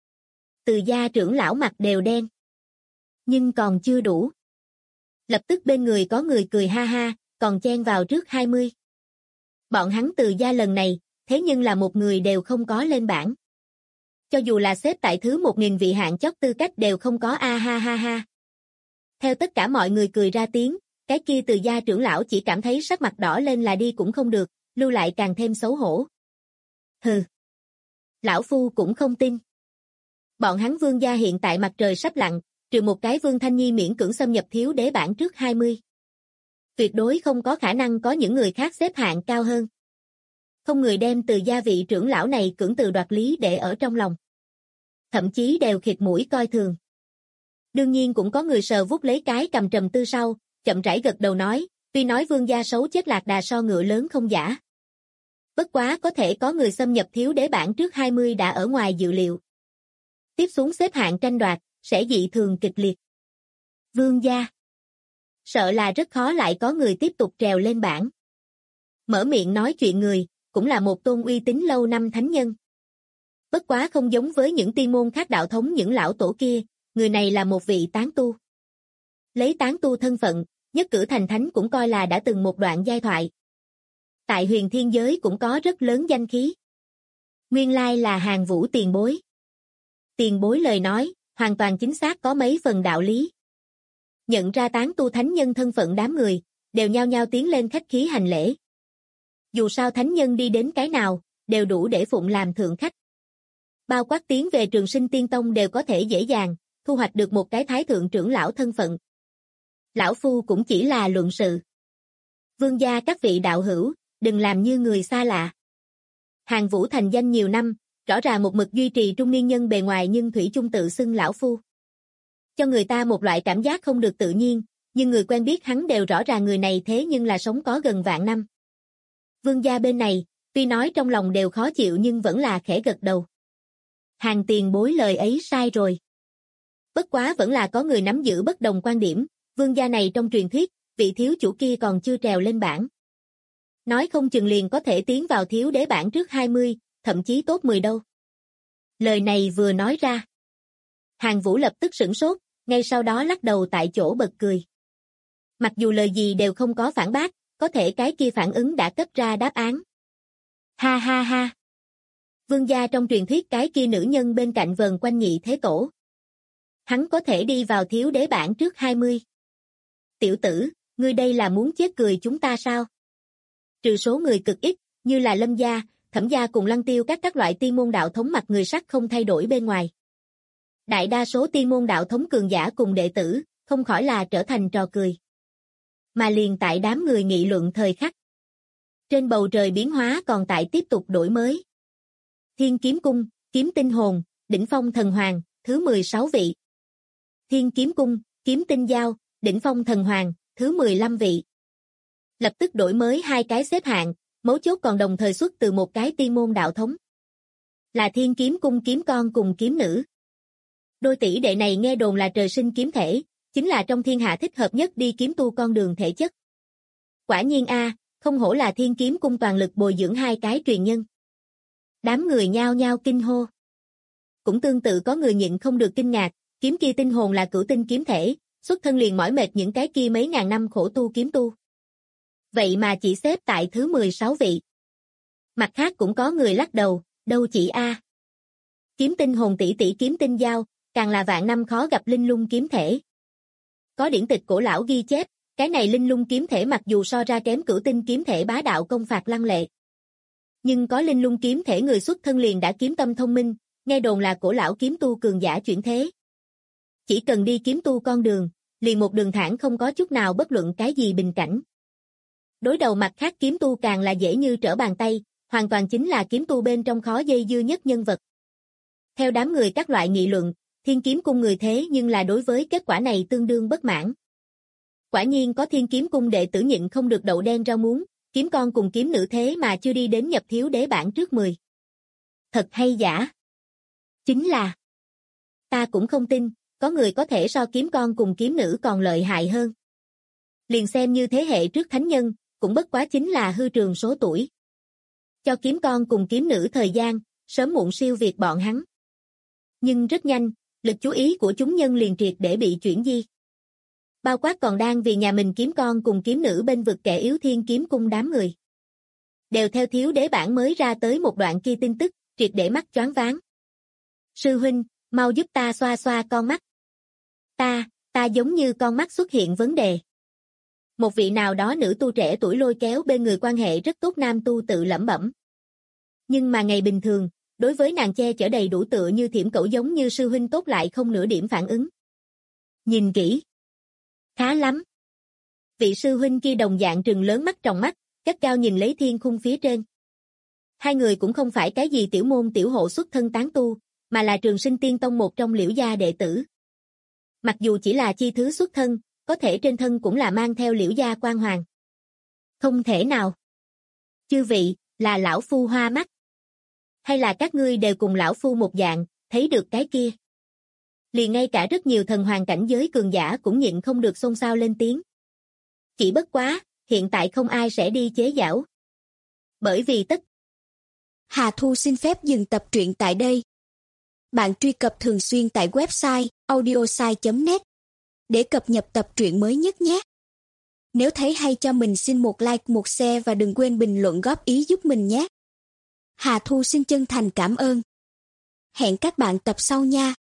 Từ gia trưởng lão mặt đều đen. Nhưng còn chưa đủ. Lập tức bên người có người cười ha ha, còn chen vào trước 20. Bọn hắn Từ gia lần này, thế nhưng là một người đều không có lên bảng. Cho dù là xếp tại thứ 1000 vị hạng chót tư cách đều không có a ha ha ha. Theo tất cả mọi người cười ra tiếng, cái kia Từ gia trưởng lão chỉ cảm thấy sắc mặt đỏ lên là đi cũng không được, lưu lại càng thêm xấu hổ. Hừ. Lão phu cũng không tin. Bọn hắn vương gia hiện tại mặt trời sắp lặn, trừ một cái Vương Thanh Nhi miễn cưỡng xâm nhập thiếu đế bảng trước 20. Tuyệt đối không có khả năng có những người khác xếp hạng cao hơn. Không người đem Từ gia vị trưởng lão này cưỡng từ đoạt lý để ở trong lòng. Thậm chí đều khịt mũi coi thường. Đương nhiên cũng có người sờ vuốt lấy cái cầm trầm tư sau, chậm rãi gật đầu nói, tuy nói vương gia xấu chết lạc đà so ngựa lớn không giả. Bất quá có thể có người xâm nhập thiếu đế bảng trước 20 đã ở ngoài dự liệu. Tiếp xuống xếp hạng tranh đoạt, sẽ dị thường kịch liệt. Vương gia. Sợ là rất khó lại có người tiếp tục trèo lên bảng. Mở miệng nói chuyện người, cũng là một tôn uy tín lâu năm thánh nhân. Bất quá không giống với những tiên môn khác đạo thống những lão tổ kia, người này là một vị tán tu. Lấy tán tu thân phận, nhất cử thành thánh cũng coi là đã từng một đoạn giai thoại. Tại huyền thiên giới cũng có rất lớn danh khí. Nguyên lai là Hàn Vũ tiền bối. Tiền bối lời nói, hoàn toàn chính xác có mấy phần đạo lý. Nhận ra tán tu thánh nhân thân phận đám người, đều nhao nhao tiến lên khách khí hành lễ. Dù sao thánh nhân đi đến cái nào, đều đủ để phụng làm thượng khách. Bao quát tiến về Trường Sinh Tiên Tông đều có thể dễ dàng, thu hoạch được một cái thái thượng trưởng lão thân phận. Lão phu cũng chỉ là luận sự. Vương gia các vị đạo hữu, đừng làm như người xa lạ. Hàn Vũ thành danh nhiều năm, rõ ràng một mực duy trì trung niên nhân bề ngoài nhưng thủy chung tự xưng lão phu. Cho người ta một loại cảm giác không được tự nhiên, nhưng người quen biết hắn đều rõ ràng người này thế nhưng là sống có gần vạn năm. Vương gia bên này, tuy nói trong lòng đều khó chịu nhưng vẫn là khẽ gật đầu. Hàn tiền bối lời ấy sai rồi. Bất quá vẫn là có người nắm giữ bất đồng quan điểm, vương gia này trong truyền thuyết, vị thiếu chủ kia còn chưa trèo lên bảng. Nói không chừng liền có thể tiến vào thiếu đế bảng trước 20, thậm chí top 10 đâu. Lời này vừa nói ra. Hàn Vũ lập tức sửng sốt, ngay sau đó lắc đầu tại chỗ bật cười. Mặc dù lời gì đều không có phản bác, có thể cái kia phản ứng đã cấp ra đáp án. Ha ha ha. Vương gia trong truyền thuyết cái kia nữ nhân bên cạnh vờn quanh Nhị Thế Tổ. Hắn có thể đi vào thiếu đế bảng trước 20. Tiểu tử, ngươi đây là muốn chết cười chúng ta sao? Trừ số người cực ít, như là Lâm gia, Thẩm gia cùng Lăng Tiêu các loại tiên môn đạo thống mặt người sắc không thay đổi bên ngoài. Đại đa số tiên môn đạo thống cường giả cùng đệ tử, không khỏi là trở thành trò cười. Mà liền tại đám người nghị luận thời khắc. Trên bầu trời biến hóa còn tại tiếp tục đổi mới. Thiên Kiếm Cung, Kiếm Tinh Hồn, Đỉnh Phong Thần Hoàng, thứ 16 vị. Thiên Kiếm Cung, Kiếm Tinh Giao, Đỉnh Phong Thần Hoàng, thứ 15 vị. Lập tức đổi mới hai cái xếp hạng, mấu chốt còn đồng thời xuất từ một cái tiên môn đạo thống. Là Thiên Kiếm Cung kiếm con cùng kiếm nữ. Đôi tỷ đệ này nghe đồn là trời sinh kiếm thể, chính là trong thiên hạ thích hợp nhất đi kiếm tu con đường thể chất. Quả nhiên không hổ là Thiên Kiếm Cung toàn lực bồi dưỡng hai cái truyền nhân. Đám người nhao nhao kinh hô. Cũng tương tự có người nhịn không được kinh ngạc, kiếm kia tinh hồn là cửu tinh kiếm thể, xuất thân liền mỏi mệt những cái kia mấy ngàn năm khổ tu kiếm tu. Vậy mà chỉ xếp tại thứ 16 vị. Mặt khác cũng có người lắc đầu, đâu chỉ Kiếm Tinh Hồn tỷ tỷ Kiếm Tinh Giao, càng là vạn năm khó gặp linh lung kiếm thể. Có điển tịch cổ lão ghi chép, cái này linh lung kiếm thể mặc dù so ra kém cửu tinh kiếm thể bá đạo công phạt lăng lệ. Nhưng có linh lung kiếm thể người xuất thân liền đã kiếm tâm thông minh, nghe đồn là cổ lão kiếm tu cường giả chuyển thế. Chỉ cần đi kiếm tu con đường, liền một đường thẳng không có chút nào bất luận cái gì bình cảnh. Đối đầu mặt khác kiếm tu càng là dễ như trở bàn tay, hoàn toàn chính là kiếm tu bên trong khó dây dưa nhất nhân vật. Theo đám người các loại nghị luận, Thiên Kiếm Cung người thế nhưng là đối với kết quả này tương đương bất mãn. Quả nhiên có Thiên Kiếm Cung đệ tử nhịn không được đậu đen rau muống, kiếm con cùng kiếm nữ thế mà chưa đi đến nhập thiếu đế bảng trước 10. Thật hay giả? Chính là ta cũng không tin, có người có thể so kiếm con cùng kiếm nữ còn lợi hại hơn. Liền xem như thế hệ trước thánh nhân, cũng bất quá chính là hư trường số tuổi. Cho kiếm con cùng kiếm nữ thời gian, sớm muộn siêu việt bọn hắn. Nhưng rất nhanh, lực chú ý của chúng nhân liền triệt để bị chuyển di. Bao quát còn đang vì nhà mình kiếm con cùng kiếm nữ bên vực kẻ yếu Thiên Kiếm Cung đám người. Đều theo thiếu đế bảng mới ra tới một đoạn kia tin tức, triệt để mắt choáng váng. Sư huynh, mau giúp ta xoa xoa con mắt. Ta giống như con mắt xuất hiện vấn đề. Một vị nào đó nữ tu trẻ tuổi lôi kéo bên người quan hệ rất tốt nam tu tự lẩm bẩm. Nhưng mà ngày bình thường, đối với nàng che chở đầy đủ tựa như thiểm cẩu giống như sư huynh tốt lại không nửa điểm phản ứng. Nhìn kỹ. Khá lắm. Vị sư huynh kia đồng dạng trừng lớn mắt tròng mắt, cất cao nhìn lấy thiên khung phía trên. Hai người cũng không phải cái gì tiểu môn tiểu hộ xuất thân tán tu, mà là Trường Sinh Tiên Tông một trong Liễu gia đệ tử. Mặc dù chỉ là chi thứ xuất thân, có thể trên thân cũng là mang theo Liễu gia quan hoàng. Không thể nào. Chư vị, là lão phu hoa mắt. Hay là các ngươi đều cùng lão phu một dạng, thấy được cái kia. Liền ngay cả rất nhiều thần hoàng cảnh giới cường giả cũng nhịn không được xôn xao lên tiếng. Chỉ bất quá, hiện tại không ai sẽ đi chế giễu. Bởi vì Hà Thu xin phép dừng tập truyện tại đây. Bạn truy cập thường xuyên tại website audiosai.net để cập nhật tập truyện mới nhất nhé. Nếu thấy hay cho mình xin một like, một share và đừng quên bình luận góp ý giúp mình nhé. Hà Thu xin chân thành cảm ơn. Hẹn các bạn tập sau nha.